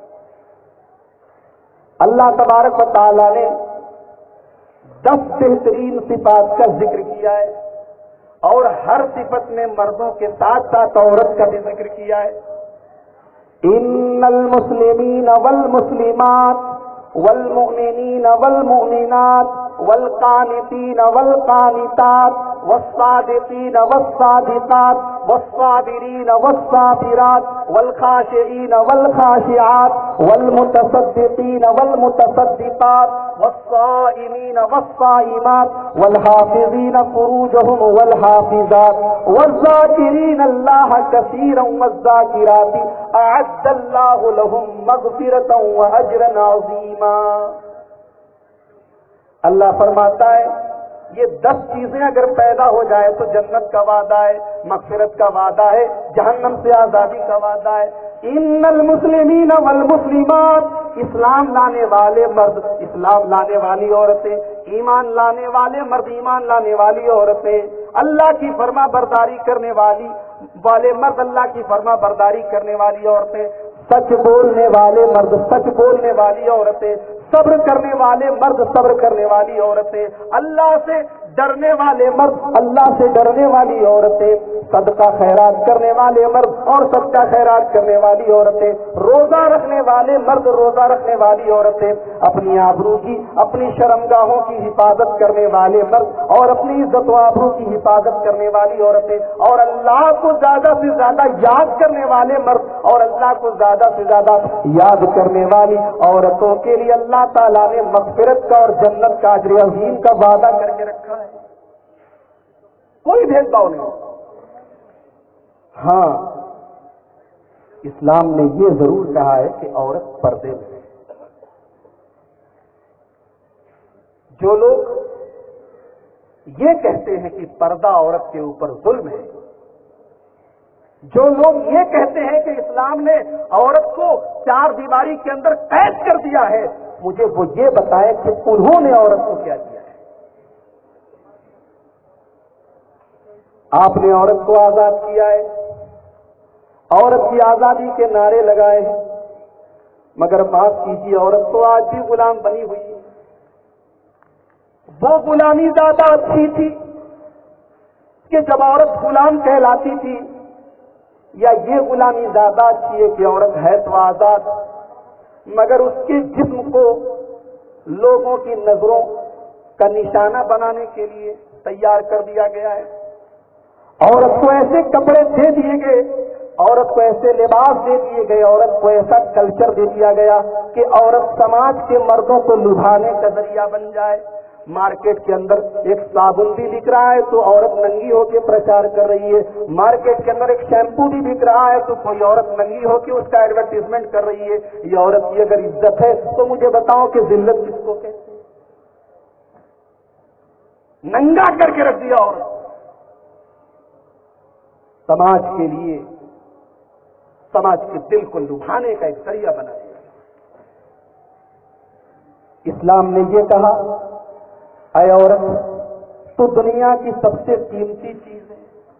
[SPEAKER 1] اللہ تبارک و تعالیٰ نے 10 بہترین صفات کا ذکر کیا ہے، اور ہر صفت میں مردوں کے ساتھ ساتھ عورت کا بھی ذکر کیا ہے۔ ان المسلمین والمسلمات والمؤمنین والمؤمنات والقانتین والقانتات والصادقین والصادقات والصابرین والصابرات والخاشعین والخاشعات والمتصدقین والمتصدقات والصائمین والصائمات والحافظین فروجهم والحافظات والذاکرین اللہ کثیرا والذاکرات اعد اللہ لهم مغفرتا واجرا عظیما۔ اللہ فرماتا ہے یہ 10 چیزیں اگر پیدا ہو جائے تو جنت کا وعدہ ہے، مغفرت کا وعدہ ہے، جہنم سے آزادی کا وعدہ ہے۔ ان المسلمین والمسلمات، اسلام لانے والے مرد، اسلام لانے والی عورتیں، ایمان لانے والے مرد، ایمان لانے والی عورتیں، اللہ کی فرما برداری کرنے والے مرد، اللہ کی فرما برداری کرنے والی عورتیں، سچ بولنے والے مرد، سچ بولنے والی عورتیں، صبر کرنے والے مرد، صبر کرنے والی عورتیں، اللہ سے ڈرنے والے مرد، اللہ سے ڈرنے والی عورتیں، صدقہ خیرات کرنے والے مرد اور صدقہ خیرات کرنے والی عورتیں، روزہ رکھنے والے مرد، روزہ رکھنے والی عورتیں، اپنی آبرو کی، اپنی شرمگاہوں کی حفاظت کرنے والے مرد اور اپنی عزت و آبرو کی حفاظت کرنے والی عورتیں، اور اللہ کو زیادہ سے زیادہ یاد کرنے والے مرد اور اللہ کو زیادہ سے زیادہ یاد کرنے والی عورتوں کے لیے اللہ تعالیٰ نے مغفرت کا اور جنت کا اجر عظیم کا وعدہ کر کے رکھا ہے۔ کوئی بھید بھاؤ نہیں۔ ہاں، اسلام نے یہ ضرور کہا ہے کہ عورت پردے میں ہے۔ جو لوگ یہ کہتے ہیں کہ پردہ عورت کے اوپر ظلم ہے، جو لوگ یہ کہتے ہیں کہ اسلام نے عورت کو 4 دیواری کے اندر قید کر دیا ہے، مجھے وہ یہ بتائے کہ انہوں نے عورت کو کیا کیا ہے۔ آپ نے عورت کو آزاد کیا ہے، عورت کی آزادی کے نعرے لگائے ہیں، مگر معاف کیجیے عورت تو آج بھی غلام بنی ہوئی ہے۔ وہ غلامی زیادہ اچھی تھی کہ جب عورت غلام کہلاتی تھی، یا یہ غلامی زیادہ اچھی ہے کہ عورت ہے تو آزاد، مگر اس کے جسم کو لوگوں کی نظروں کا نشانہ بنانے کے لیے تیار کر دیا گیا ہے۔ عورت کو ایسے کپڑے دے دیے گئے، عورت کو ایسے لباس دے دیے گئے، عورت کو ایسا کلچر دے دیا گیا کہ عورت سماج کے مردوں کو لبھانے کا ذریعہ بن جائے۔ مارکیٹ کے اندر ایک صابن بھی بک رہا ہے تو عورت ننگی ہو کے پرچار کر رہی ہے، مارکیٹ کے اندر ایک شیمپو بھی بک رہا ہے تو کوئی عورت ننگی ہو کے اس کا ایڈورٹیزمنٹ کر رہی ہے۔ یہ عورت کی اگر عزت ہے تو مجھے بتاؤ کہ ذلت کس کو کہتے ہیں؟ ننگا کر کے رکھ دیا عورت، سماج کے لیے، سماج کے دل کو لبھانے کا ایک ذریعہ بنا دیا۔ اسلام نے یہ کہا، اے عورت تو دنیا کی سب سے قیمتی چیز ہے،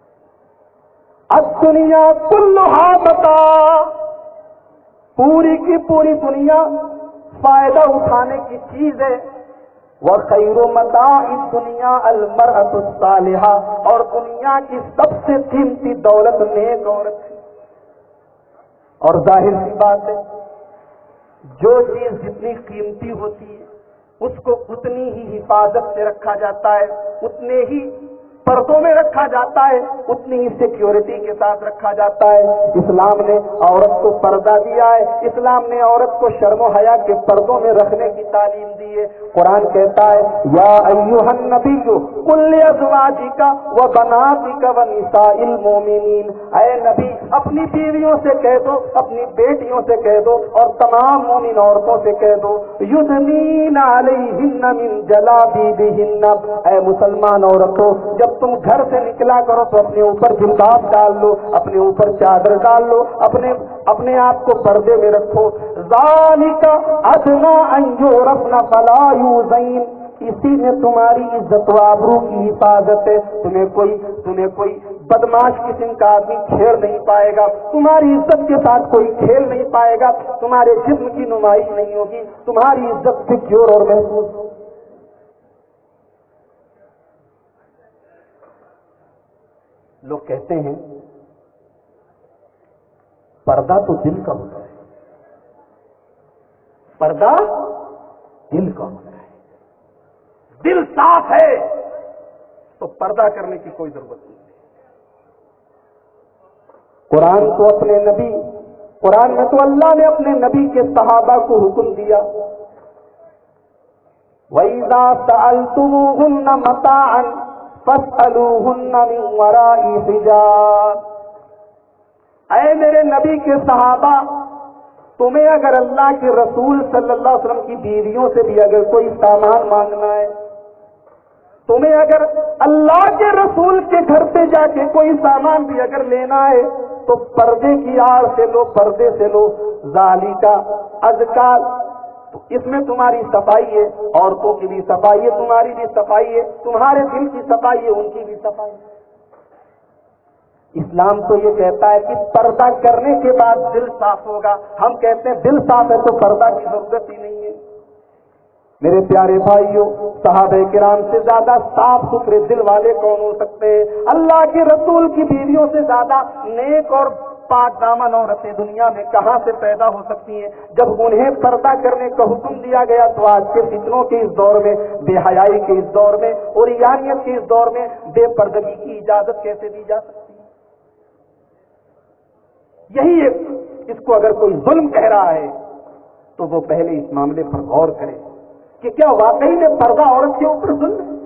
[SPEAKER 1] الدنیا کلھا متاع، پوری کی پوری دنیا فائدہ اٹھانے کی چیز ہے۔ وخیر متاع الدنیا المرأة الصالحہ، اور دنیا کی سب سے قیمتی دولت نیک عورت ہے۔ اور ظاہر سی بات ہے، جو چیز جتنی قیمتی ہوتی ہے اس کو اتنی ہی حفاظت سے رکھا جاتا ہے، اتنے ہی पर्दों में रखा जाता है उतनी ही सिक्योरिटी के साथ रखा जाता है। इस्लाम ने औरत को पर्दा दिया है, इस्लाम ने औरत को शर्म व हया के पर्दों में रखने की तालीम दी है। कुरान कहता है या अय्युहन नबिय्यु कुल लिअज़वाजिका व बनातिका व निसाइल मोमिनीन, ऐ नबी अपनी बीवियों से कह दो, अपनी बेटियों से कह दो और तमाम मोमिन औरतों से कह दो युदनीना अलैहिन्ना मिन जलाबीबिहिन्ना, ऐ मुसलमान औरतों जब तुम घर से निकला करो तो अपने ऊपर जिल्बाब डाल लो, अपने ऊपर चादर डाल लो, अपने आप को पर्दे में रखो। ज़ालिका अदना अन युरफ़ना फला युज़ैन, इसी में तुम्हारी इज्जत व आबरू की हिफाजत है। तुम्हें कोई बदमाश किस्म का आदमी छेड़ नहीं पाएगा, तुम्हारी इज्जत के साथ कोई खेल नहीं पाएगा, तुम्हारे जिस्म की नुमाइश नहीं होगी, तुम्हारी इज्जत सिक्योर और महफूज होगी। लोग कहते हैं पर्दा तो दिल का होता है, पर्दा दिल का होता है, दिल साफ है तो पर्दा करने की कोई जरूरत नहीं। कुरान में तो अल्लाह ने अपने नबी के सहाबा को हुक्म दिया वइज़ा सअलतुमुहुन्ना मताअन फस्अलूहुन्ना मिन वराई हिजाब, ऐ मेरे नबी के सहाबा तुम्हें अगर अल्लाह के रसूल सल्लल्लाहु अलैहि वसल्लम की बीवियों से भी अगर कोई सामान मांगना है, तुम्हें अगर अल्लाह के रसूल के घर पे जाके कोई सामान भी अगर लेना है तो पर्दे की आड़ से लो, पर्दे से लो। ज़ालिका अज़का, तो इसमें तुम्हारी सफाई है, औरतों की भी सफाई है, तुम्हारी भी सफाई है, तुम्हारे दिल की सफाई है, उनकी भी सफाई है। इस्लाम तो ये कहता है कि पर्दा करने के बाद दिल साफ होगा। हम कहते हैं दिल साफ है तो पर्दा की जरूरत ही नहीं है। मेरे प्यारे भाइयों, सहाबे किराम से ज्यादा साफ सुथरे दिल वाले कौन हो सकते हैं? अल्लाह के रसूल की बीवियों से ज्यादा नेक और पाक दामन औरतें दुनिया में कहां से पैदा हो सकती हैं? जब उन्हें पर्दा करने का हुक्म दिया गया तो आज के फितनों के इस दौर में, बेहयाई के इस दौर में और यानियत के इस दौर में बेपर्दगी की इजाजत कैसे दी जा सकती है? यही एक, इसको अगर कोई जुल्म कह रहा है तो वो पहले इस मामले पर गौर करे कि क्या वाकई में पर्दा औरत के ऊपर जुल्म है।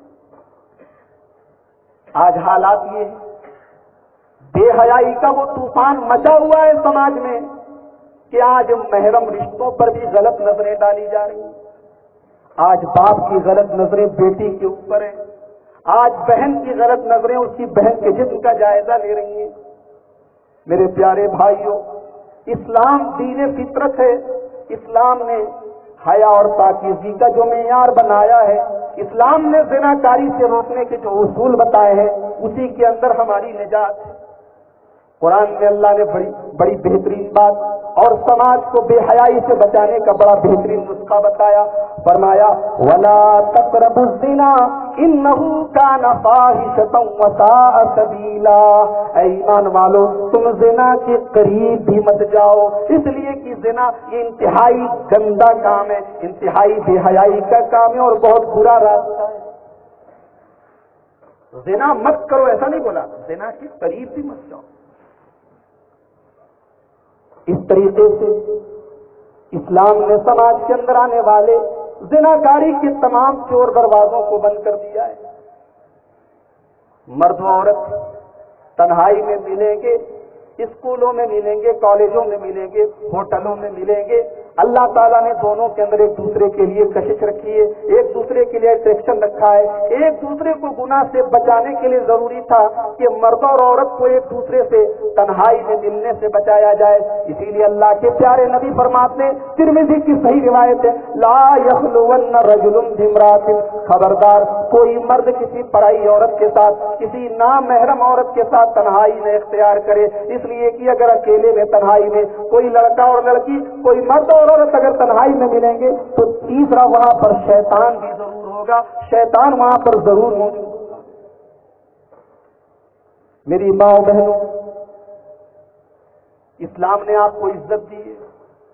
[SPEAKER 1] आज हालात ये है, बेहयाई का वो तूफान मचा हुआ है समाज में कि आज महरम रिश्तों पर भी गलत नजरें डाली जा रही हैं। आज बाप की गलत नजरें बेटी के ऊपर है, आज बहन की गलत नजरें उसकी बहन के जिस्म का जायजा ले रही हैं। मेरे प्यारे भाइयों, इस्लाम दीन फितरत है। इस्लाम ने हया और पाकीज़गी का जो मेयार बनाया है, इस्लाम ने ज़िनाकारी से रोकने के जो उसूल बताए हैं, उसी के अंदर हमारी निजात है। कुरान में अल्लाह ने बड़ी बेहतरीन बात और समाज को बेहयाई से बचाने का बड़ा बेहतरीन नुस्खा बताया। फरमाया वला तक़रबुज़्ज़िना इन्नहु काना फ़ाहिशतन व साअ सबीला, ऐ ईमान वालो तुम ज़िना के करीब भी मत जाओ, इसलिए कि ज़िना ये इंतहाई गंदा काम है, इंतहाई बेहयाई का काम है और बहुत बुरा रास्ता है। ज़िना मत करो ऐसा नहीं बोला, ज़िना के करीब भी मत जाओ। इस तरीके से इस्लाम ने समाज के अंदर आने वाले ज़िनाकारी के तमाम चोर दरवाजों को बंद कर दिया है। मर्द औरत तन्हाई में मिलेंगे, स्कूलों में मिलेंगे, कॉलेजों में मिलेंगे, होटलों में मिलेंगे। अल्लाह ताला ने दोनों के अंदर एक दूसरे के लिए कशिश रखी है, एक दूसरे के लिए अट्रैक्शन रखा है। एक दूसरे को गुनाह से बचाने के लिए जरूरी था कि मर्द और औरत को एक दूसरे से तन्हाई में मिलने से बचाया जाए। इसीलिए अल्लाह के प्यारे नबी फरमाते हैं, तिर्मिज़ी की सही रिवायत है, ला यख़्लुवन्न रजुलुन बिम्रातिन, खबरदार कोई मर्द किसी पराई औरत के साथ, किसी नामहरम औरत के साथ तन्हाई में इख्तियार करे। इसलिए कि अगर अकेले में तन्हाई में कोई लड़का और लड़की, कोई मर्द और औरत अगर तन्हाई में मिलेंगे तो तीसरा वहां पर शैतान भी जरूर होगा, शैतान वहां पर जरूर मौजूद होगा। मेरी माँ बहनों, इस्लाम ने आपको इज्जत दी है,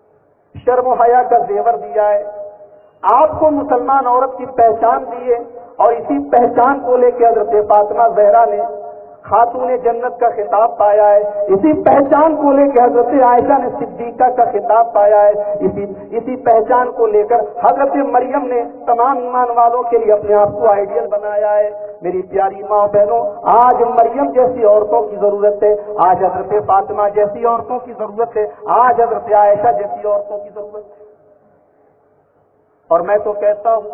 [SPEAKER 1] शर्म हया का जेवर दिया है, आपको मुसलमान औरत की पहचान दी है اور اسی پہچان کو لے کے حضرت فاطمہ زہرا نے خاتون جنت کا خطاب پایا ہے، اسی پہچان کو لے کے حضرت عائشہ نے صدیقہ کا خطاب پایا ہے، اسی پہچان کو لے کر حضرت مریم نے تمام ایمان والوں کے لیے اپنے آپ کو آئیڈیل بنایا ہے۔ میری پیاری ماں بہنوں، آج مریم جیسی عورتوں کی ضرورت ہے، آج حضرت فاطمہ جیسی عورتوں کی ضرورت ہے، آج حضرت عائشہ جیسی عورتوں کی ضرورت ہے۔ اور میں تو کہتا ہوں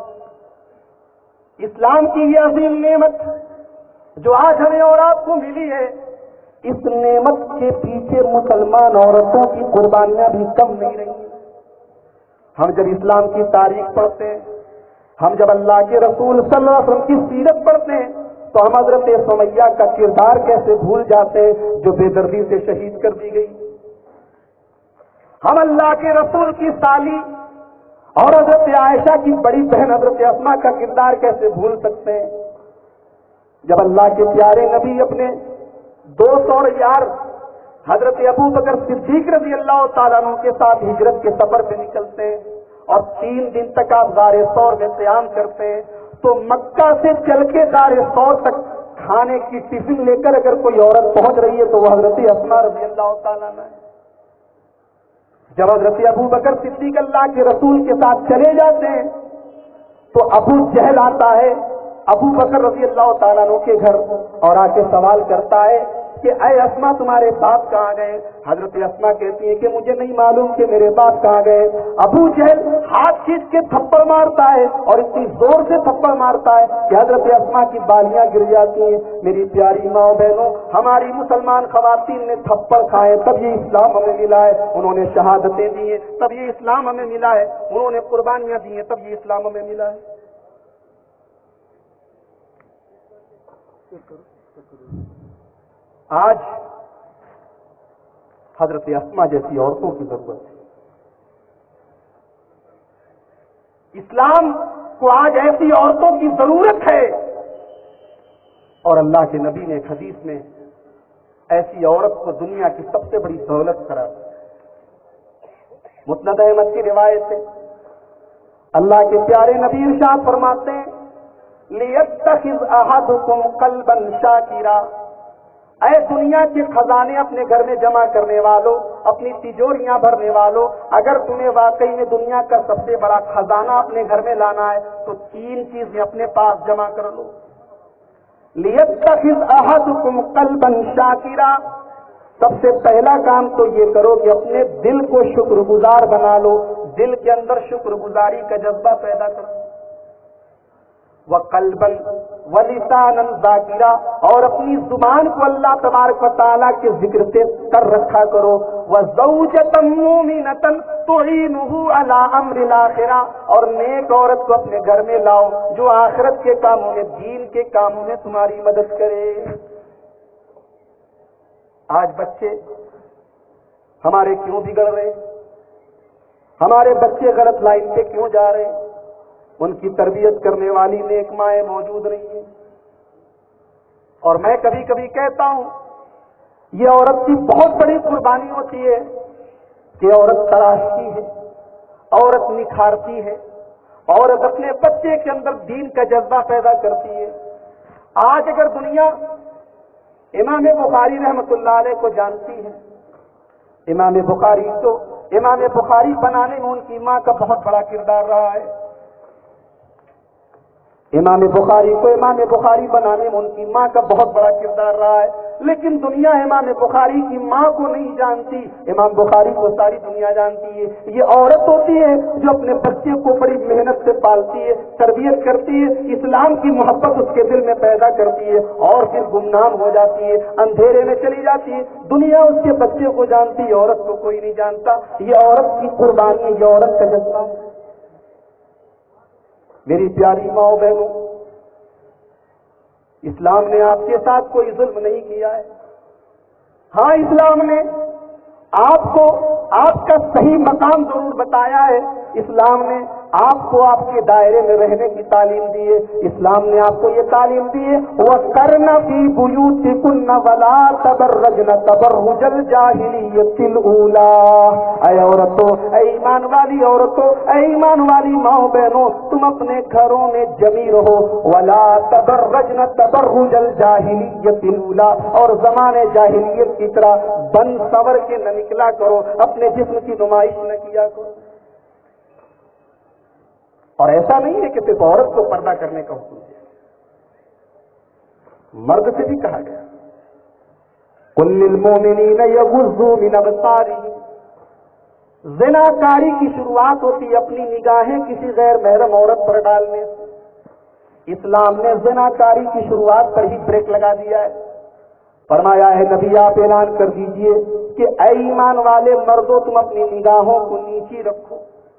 [SPEAKER 1] اسلام کی یہ عظیم نعمت جو آج ہمیں اور آپ کو ملی ہے، اس نعمت کے پیچھے مسلمان عورتوں کی قربانیاں بھی کم نہیں رہی۔ ہم جب اسلام کی تاریخ پڑھتے ہیں، ہم جب اللہ کے رسول صلی اللہ علیہ وسلم کی سیرت پڑھتے ہیں، تو ہم حضرت سمیہ کا کردار کیسے بھول جاتے ہیں جو بے دردی سے شہید کر دی گئی۔ ہم اللہ کے رسول کی سالی اور حضرت عائشہ کی بڑی بہن حضرت اسماء کا کردار کیسے بھول سکتے ہیں؟ جب اللہ کے پیارے نبی اپنے دوست اور یار حضرت ابو بکر صدیق رضی اللہ تعالیٰ عنہ کے ساتھ ہجرت کے سفر پہ نکلتے ہیں اور 3 دن تک آپ غار ثور میں قیام کرتے ہیں، تو مکہ سے چل کے غار ثور تک کھانے کی ٹفن لے کر اگر کوئی عورت پہنچ رہی ہے تو وہ حضرت اسماء رضی اللہ تعالیٰ عنہ ہے۔ جب حضرت ابو بکر صدیق اللہ کے رسول کے ساتھ چلے جاتے ہیں تو ابو جہل آتا ہے ابو بکر رضی اللہ تعالیٰ عنہ کے گھر اور آ کے سوال کرتا ہے کہ اے اسماء تمہارے باپ کہاں گئے؟ حضرت اسماء کہتی ہے کہ مجھے نہیں معلوم کہ میرے باپ کہاں گئے۔ ابو جہل ہاتھ کھینچ کے تھپڑ مارتا ہے اور اتنی زور سے تھپڑ مارتا ہے کہ حضرت اسماء کی بالیاں گر جاتی ہیں۔ میری پیاری ماں بہنوں، ہماری مسلمان خواتین نے تھپڑ کھائے تب یہ اسلام ہمیں ملا ہے، انہوں نے شہادتیں دی ہیں تب یہ اسلام ہمیں ملا ہے، انہوں نے قربانیاں دی ہیں تب یہ اسلام ہمیں ملا ہے۔ آج حضرت اسماء جیسی عورتوں کی ضرورت ہے۔ اسلام کو آج ایسی عورتوں کی ضرورت ہے، اور اللہ کے نبی نے ایک حدیث میں ایسی عورت کو دنیا کی سب سے بڑی دولت قرار دیا۔ مسند احمد کی روایت ہے، اللہ کے پیارے نبی ارشاد فرماتے ہیں لِيَتَّخِذْ أَحَدُكُمْ قَلْبًا شَاكِرًا، اے دنیا کے خزانے اپنے گھر میں جمع کرنے والوں، اپنی تجوریاں بھرنے والوں، اگر تمہیں واقعی میں دنیا کا سب سے بڑا خزانہ اپنے گھر میں لانا ہے تو 3 چیزیں اپنے پاس جمع کر لو۔ لِيَتَّخِذْ أَحَدُكُمْ قَلْبًا شَاكِرًا، سب سے پہلا کام تو یہ کرو کہ اپنے دل کو شکر گزار بنا لو، دل کے اندر شکر گزاری کا جذبہ پیدا کرو۔ وَقَلْبًا وَلِسَانًا ذَاكِرًا، اور اپنی زبان کو اللہ تبارک و تعالیٰ کے ذکر سے کر رکھا کرو۔ وَزَوْجَةً مُؤْمِنَةً تُعِينُهُ عَلَىٰ أَمْرِ الْآخِرَةِ، اور نیک عورت کو اپنے گھر میں لاؤ جو آخرت کے کاموں میں، دین کے کاموں میں تمہاری مدد کرے۔ آج بچے ہمارے کیوں بگڑ رہے؟ ہمارے بچے غلط لائن پہ کیوں جا رہے؟ ان کی تربیت کرنے والی نیک مائیں موجود نہیں ہیں۔ اور میں کبھی کبھی کہتا ہوں یہ عورت کی بہت بڑی قربانی ہوتی ہے کہ عورت تراشتی ہے، عورت نکھارتی ہے، عورت اپنے بچے کے اندر دین کا جذبہ پیدا کرتی ہے۔ آج اگر دنیا امام بخاری رحمۃ اللہ علیہ کو جانتی ہے، امام بخاری بنانے میں ان کی ماں کا بہت بڑا کردار رہا ہے۔ امام بخاری بنانے میں ان کی ماں کا بہت بڑا کردار رہا ہے، لیکن دنیا امام بخاری کی ماں کو نہیں جانتی، امام بخاری کو ساری دنیا جانتی ہے۔ یہ عورت ہوتی ہے جو اپنے بچے کو بڑی محنت سے پالتی ہے، تربیت کرتی ہے، اسلام کی محبت اس کے دل میں پیدا کرتی ہے، اور پھر گمنام ہو جاتی ہے، اندھیرے میں چلی جاتی ہے۔ دنیا اس کے بچے کو جانتی ہے، عورت کو کوئی نہیں جانتا۔ یہ عورت کی قربانی ہے، یہ عورت کا جذبہ ہے۔ میری پیاری ماں بہنوں، اسلام نے آپ کے ساتھ کوئی ظلم نہیں کیا ہے۔ ہاں، اسلام نے آپ کو آپ کا صحیح مقام ضرور بتایا ہے، اسلام نے آپ کو آپ کے دائرے میں رہنے کی تعلیم دی ہے. اسلام نے آپ کو یہ تعلیم دی ہے وَقَرْنَ فِي بُيُوتِكُنَّ وَلَا تَبَرَّجْنَ تَبَرُّجَ الْجَاهِلِيَّةِ الْأُولَىٰ. اے عورتوں، اے ایمان والی عورتوں، اے ایمان والی ماؤں بہنوں، تم اپنے گھروں میں جمی رہو. وَلَا تَبَرَّجْنَ تَبَرُّجَ الْجَاهِلِيَّةِ الْأُولَىٰ، اور زمانے جاہلیت کی طرح بن سور کے نہ نکلا کرو، اپنے جسم کی نمائش نہ کیا کرو. اور ایسا نہیں ہے کہ صرف عورت کو پردہ کرنے کا حکم دیا، مرد سے بھی کہا گیا قُل لِّلْمُؤْمِنِينَ يَغُضُّوا مِنْ أَبْصَارِهِمْ. زناکاری کی شروعات ہوتی اپنی نگاہیں کسی غیر محرم عورت پر ڈالنے سے. اسلام نے زناکاری کی شروعات پر ہی بریک لگا دیا ہے. فرمایا ہے نبی آپ اعلان کر دیجئے کہ اے ایمان والے مردوں، تم اپنی نگاہوں کو نیچی رکھو.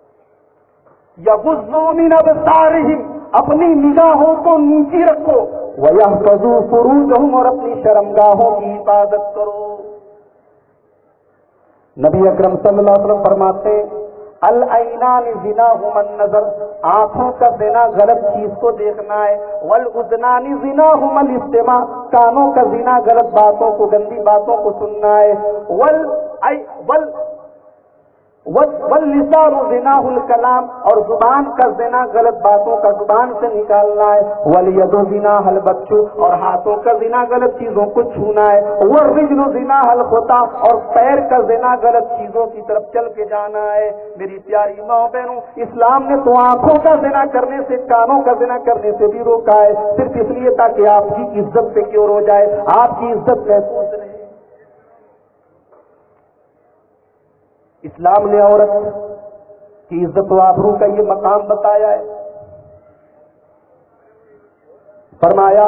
[SPEAKER 1] یغضوا من ابصارہم، اپنی نگاہوں کو نیچی رکھو. ویحفظوا فروجہم، اور اپنی شرمگاہوں کی حفاظت کرو. نبی اکرم صلی اللہ علیہ وسلم فرماتے ہیں العینان زناہما النظر، آنکھوں کا زنا غلط چیز کو دیکھنا ہے. والاذنان زناہما الاستماع، کانوں کا زنا غلط باتوں کو، گندی باتوں کو سننا ہے. واللسان زناہ الکلام، اور زبان کا زنا غلط باتوں کا زبان سے نکالنا ہے. والید زناہ البطش، اور ہاتھوں کا زنا غلط چیزوں کو چھونا ہے. والرجل زناہ الخطا، اور پیر کا زنا غلط چیزوں کی طرف چل کے جانا ہے. میری پیاری ماں بہنوں، اسلام نے تو آنکھوں کا زنا کرنے سے، کانوں کا زنا کرنے سے بھی روکا ہے، صرف اس لیے تاکہ آپ کی عزت پہ کیور ہو جائے، آپ کی عزت محفوظ رہے. اسلام نے عورت کی عزت و آبرو کا یہ مقام بتایا ہے. فرمایا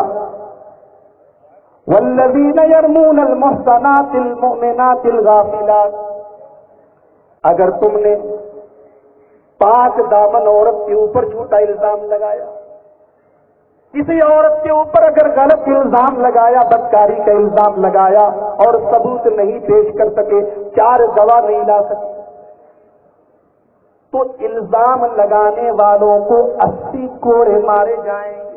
[SPEAKER 1] والذین یرمون المحصنات المؤمنات الغافلات، اگر تم نے پاک دامن عورت کے اوپر جھوٹا الزام لگایا، کسی عورت کے اوپر اگر غلط الزام لگایا، بدکاری کا الزام لگایا اور ثبوت نہیں پیش کر سکے، 4 گواہ نہیں لا سکے، تو الزام لگانے والوں کو 80 کوڑے مارے جائیں گے.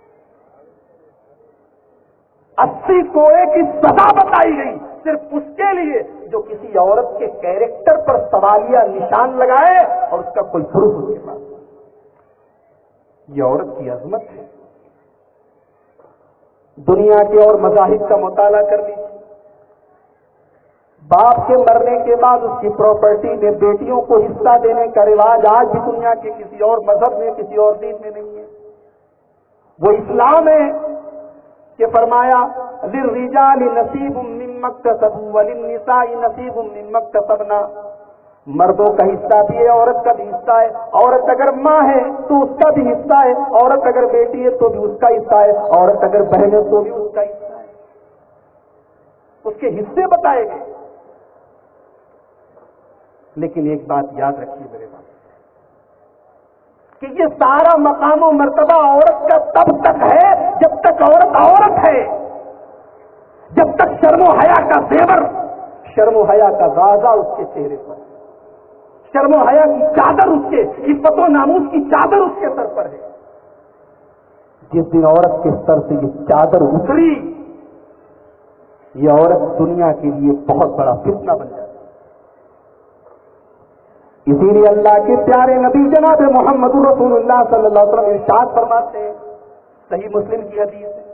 [SPEAKER 1] 80 کوڑے کی سزا بتائی گئی صرف اس کے لیے جو کسی عورت کے کیریکٹر پر سوالیہ نشان لگائے اور اس کا کوئی پروف اس کے پاس. یہ عورت کی عظمت ہے. دنیا کے اور مذاہب کا مطالعہ کر لیجیے. باپ کے مرنے کے بعد اس کی پراپرٹی میں بیٹیوں کو حصہ دینے کا رواج آج بھی دنیا کے کسی اور مذہب میں، کسی اور دین میں نہیں ہے. وہ اسلام ہے کہ فرمایا للرجال نصیب مما اکتسبوا وللنساء نصیب مما اکتسبنا. مردوں کا حصہ بھی ہے، عورت کا بھی حصہ ہے. عورت اگر ماں ہے تو اس کا بھی حصہ ہے، عورت اگر بیٹی ہے تو بھی اس کا حصہ ہے، عورت اگر بہن ہے تو بھی اس کا حصہ ہے. اس کے حصے بتائے گئے. لیکن ایک بات یاد رکھیے میرے بات، کہ یہ سارا مقام و مرتبہ عورت کا تب تک ہے جب تک عورت عورت ہے، جب تک شرم و حیا کا زیور، شرم و حیا کا غازہ اس کے چہرے پر، شرم و حیا کی چادر اس کے، عفت و ناموس کی چادر اس کے سر پر ہے. جس دن عورت کے سر سے یہ چادر اتری، یہ عورت دنیا کے لیے بہت بڑا فتنہ بن جاتی. اسی لیے اللہ کے پیارے نبی جناب محمد رسول اللہ صلی اللہ علیہ وسلم ارشاد فرماتے ہیں، صحیح مسلم کی حدیث ہے،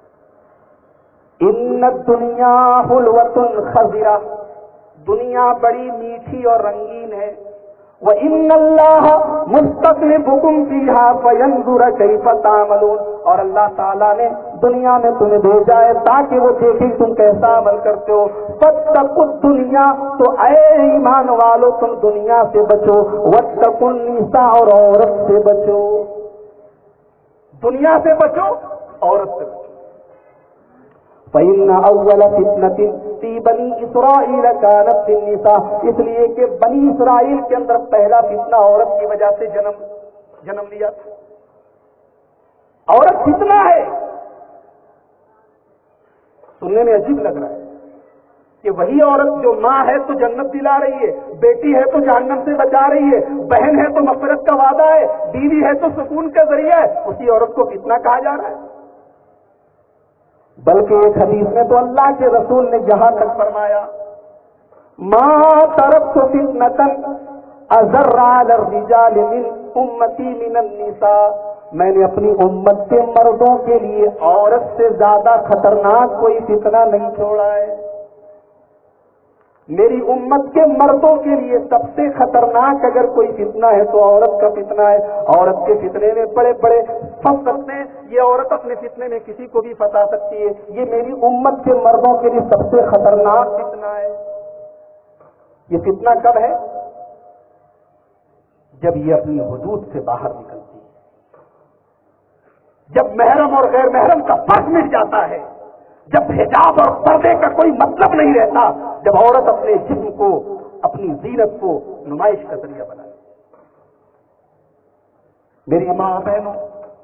[SPEAKER 1] ان الدنیا حلوۃ خضرہ، دنیا بڑی میٹھی اور رنگین ہے. وَإِنَّ اللَّهَ مُسْتَخْلِفُكُمْ فِيهَا فَيَنْظُرَ كَيْفَ تَعْمَلُونَ، اور اللہ تعالیٰ نے دنیا میں تمہیں بھیجا ہے تاکہ وہ دیکھیں تم کیسا عمل کرتے ہو. فَاتَّقُوا الدُّنْيَا، تو اے ایمان والو تم دنیا سے بچو. وَاتَّقُوا النِّسَاءَ، اور عورت سے بچو. دنیا سے بچو، عورت سے بچو. فَإِنَّ أَوَّلَ فِتْنَةٍ فِي بَنِي إِسْرَائِيلَ كَانَتْ فِي النِّسَاءِ، اس لیے کہ بنی اسرائیل کے اندر پہلا فتنہ عورت کی وجہ سے جنم لیا تھا. عورت فتنہ ہے. سننے میں عجیب لگ رہا ہے کہ وہی عورت جو ماں ہے تو جنت دلا رہی ہے، بیٹی ہے تو جہنم سے بچا رہی ہے، بہن ہے تو مغفرت کا وعدہ ہے، بیوی ہے تو سکون کا ذریعہ ہے، اسی عورت کو فتنہ کہا جا رہا ہے؟ بلکہ ایک حدیث میں تو اللہ کے رسول نے یہاں تک فرمایا ما ترکت فتنة اضر علی الرجال من امتی من النساء، میں نے اپنی امت کے مردوں کے لیے عورت سے زیادہ خطرناک کوئی فتنہ نہیں چھوڑا ہے۔ میری امت کے مردوں کے لیے سب سے خطرناک اگر کوئی فتنہ ہے تو عورت کا فتنہ ہے۔ عورت کے فتنے میں بڑے بڑے پھنس سکتے ہیں، یہ عورت اپنے فتنے میں کسی کو بھی پھنسا سکتی ہے، یہ میری امت کے مردوں کے لیے سب سے خطرناک فتنہ ہے۔ یہ فتنہ کب ہے؟ جب یہ اپنی حدود سے باہر نکلتی ہے، جب محرم اور غیر محرم کا فرق مٹ جاتا ہے، جب حجاب اور پردے کا کوئی مطلب نہیں رہتا، جب عورت اپنے جسم کو، اپنی زینت کو نمائش کا ذریعہ بنائے۔ میری ماں بہنوں،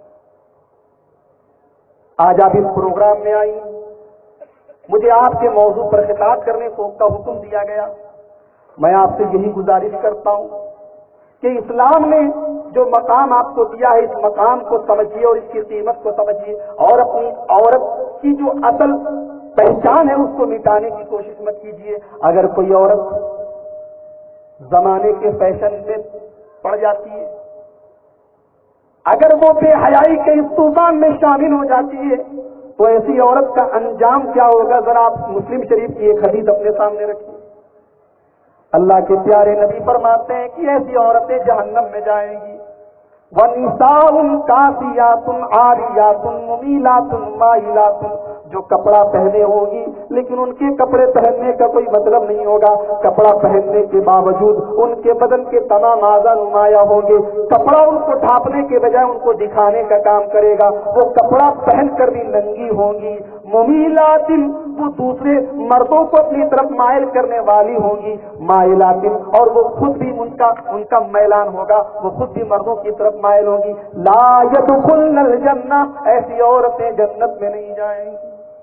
[SPEAKER 1] آج آپ اس پروگرام میں آئی، مجھے آپ کے موضوع پر خطاب کرنے کا حکم دیا گیا۔ میں آپ سے یہی گزارش کرتا ہوں کہ اسلام نے جو مقام آپ کو دیا ہے، اس مقام کو سمجھیے اور اس کی قیمت کو سمجھیے، اور اپنی عورت کی جو اصل پہچان ہے اس کو مٹانے کی کوشش مت کیجیے۔ اگر کوئی عورت زمانے کے فیشن میں پڑ جاتی ہے، اگر وہ بے حیائی کے اس طوفان میں شامل ہو جاتی ہے، تو ایسی عورت کا انجام کیا ہوگا؟ ذرا آپ مسلم شریف کی ایک حدیث اپنے سامنے رکھیے۔ اللہ کے پیارے نبی فرماتے ہیں کہ ایسی عورتیں جہنم میں جائیں گی۔ وَنِسَاءٌ كَاسِيَاتٌ عَارِيَاتٌ مُمِيلَاتٌ مَائِلَاتٌ، جو کپڑا پہنے ہوں گی لیکن ان کے کپڑے پہننے کا کوئی مطلب نہیں ہوگا، کپڑا پہننے کے باوجود ان کے بدن کے تمام اعضاء نمایاں ہوں گے، کپڑا ان کو ڈھانپنے کے بجائے ان کو دکھانے کا کام کرے گا، وہ کپڑا پہن کر بھی ننگی ہوں گی۔ ممیلات، وہ دوسرے مردوں کو اپنی طرف مائل کرنے والی ہوں گی۔ مائلات، اور وہ خود بھی ان کا میلان ہوگا، وہ خود بھی مردوں کی طرف مائل ہوگی۔ لا يدخلن الجنہ، ایسی عورتیں جنت میں نہیں جائیں گی۔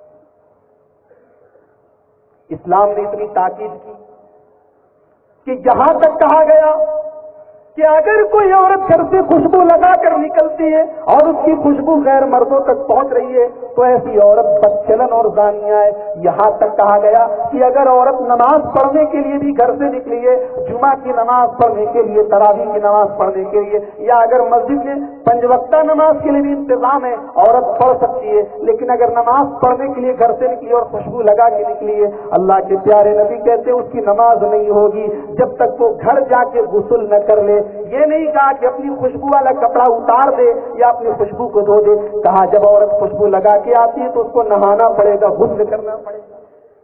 [SPEAKER 1] اسلام نے اتنی تاکید کی کہ یہاں تک کہا گیا کہ اگر کوئی عورت گھر سے خوشبو لگا کر نکلتی ہے اور اس کی خوشبو غیر مردوں تک پہنچ رہی ہے تو ایسی عورت بدچلن اور زانیہ ہے۔ یہاں تک کہا گیا کہ اگر عورت نماز پڑھنے کے لیے بھی گھر سے نکلی ہے، جمعہ کی نماز پڑھنے کے لیے، تراویح کی نماز پڑھنے کے لیے، یا اگر مسجد میں 5 وقتہ نماز کے لیے بھی انتظام ہے، عورت پڑھ سکتی ہے، لیکن اگر نماز پڑھنے کے لیے گھر سے نکلی اور خوشبو لگا کے نکلی ہے، اللہ کے پیارے نبی کہتے ہیں اس کی نماز نہیں ہوگی جب تک وہ گھر جا کے غسل نہ کر لے۔ یہ نہیں کہا کہ اپنی خوشبو والا کپڑا اتار دے یا اپنی خوشبو کو دھو دے، کہا جب عورت خوشبو لگا کے آتی ہے تو اس کو نہانا پڑے گا، غسل کرنا پڑے گا۔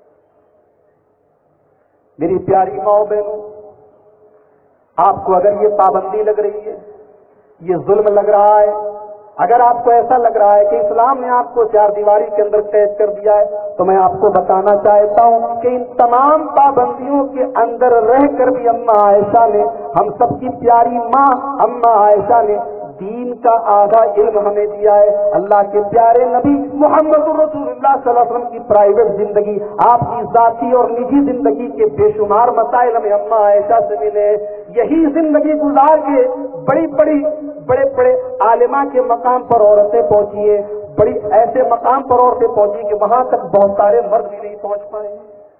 [SPEAKER 1] میری پیاری ماں بہنوں، آپ کو اگر یہ پابندی لگ رہی ہے، یہ ظلم لگ رہا ہے، اگر آپ کو ایسا لگ رہا ہے کہ اسلام نے آپ کو 4 دیواری کے اندر قید کر دیا ہے، تو میں آپ کو بتانا چاہتا ہوں کہ ان تمام پابندیوں کے اندر رہ کر بھی اماں عائشہ نے، ہم سب کی پیاری ماں اماں عائشہ نے دین کا آدھا علم ہمیں دیا ہے۔ اللہ کے پیارے نبی محمد رسول اللہ صلی اللہ علیہ وسلم کی پرائیویٹ زندگی، آپ کی ذاتی اور نجی زندگی کے بے شمار مسائل ہمیں اماں عائشہ سے ملے۔ یہی زندگی گزار کے بڑے بڑے عالمہ کے مقام پر عورتیں پہنچی ہیں، بڑی ایسے مقام پر عورتیں پہنچی کہ وہاں تک بہت سارے مرد بھی نہیں پہنچ پائے۔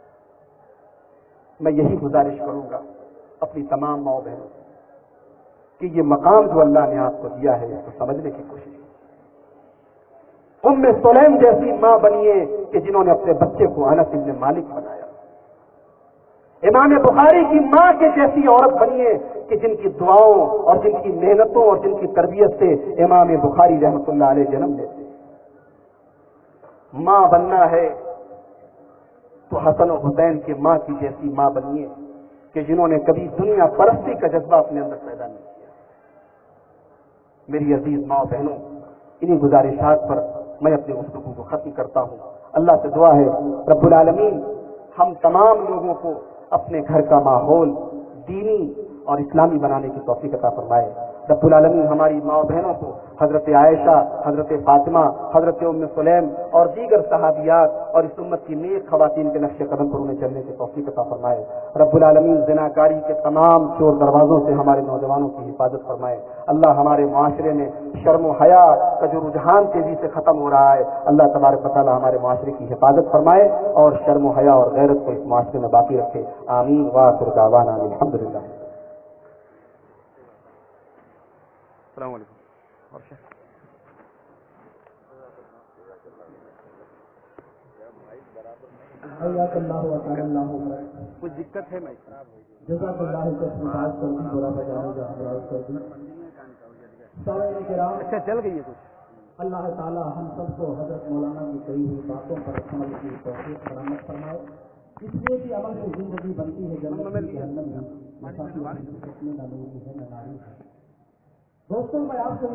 [SPEAKER 1] میں یہی گزارش کروں گا اپنی تمام ماں بہنوں کہ یہ مقام جو اللہ نے آپ کو دیا ہے اس کو سمجھنے کی کوشش کی۔ ام سلیم جیسی ماں بنیے کہ جنہوں نے اپنے بچے کو انس بن مالک بنایا۔ امام بخاری کی ماں کے جیسی عورت بنیے کہ جن کی دعاؤں اور جن کی محنتوں اور جن کی تربیت سے امام بخاری رحمۃ اللہ علیہ جنم لیتے۔ ماں بننا ہے تو حسن و حسین کی ماں کی جیسی ماں بنیے کہ جنہوں نے کبھی دنیا پرستی کا جذبہ اپنے اندر پیدا نہیں کیا۔ میری عزیز ماں بہنوں، انہی گزارشات پر میں اپنے گفتگو کو ختم کرتا ہوں۔ اللہ سے دعا ہے رب العالمین ہم تمام لوگوں کو اپنے گھر کا ماحول دینی اور اسلامی بنانے کی توفیق عطا فرمائے۔ رب العالمین ہماری ماں بہنوں کو حضرت عائشہ، حضرت فاطمہ، حضرت ام سلیم اور دیگر صحابیات اور اس امت کی نیک خواتین کے نقش قدم پر انہیں چلنے کی توفیق عطا فرمائے۔ رب العالمین زناکاری کے تمام چور دروازوں سے ہمارے نوجوانوں کی حفاظت فرمائے۔ اللہ ہمارے معاشرے میں شرم و حیا کا جو رجحان تیزی سے ختم ہو رہا ہے، اللہ تبارک و تعالی ہمارے معاشرے کی حفاظت فرمائے اور شرم و حیا اور غیرت کو اس معاشرے میں باقی رکھے۔ آمین وآخر دعوانا الحمدللہ۔ السلام علیکم۔
[SPEAKER 2] حیاک اللہ و تعالی اللہ
[SPEAKER 1] کچھ دقت ہے میں
[SPEAKER 2] جزاک اللہ کے بات کر دی برا بجانے کا اعتراض کر دی۔ سامعین کرام،
[SPEAKER 1] اچھا چل گئی ہے کچھ۔
[SPEAKER 2] اللہ تعالی ہم سب کو حضرت مولانا کی کہی ہوئی باتوں پر عمل کی توفیق فراہم فرمائے۔ اس لیے کہ عمل سے زندگی بنتی ہے، جنت کی جہنم میں، مسافر نہ نوری ہے نہ ناری ہے۔ دوستوں میں آپ سے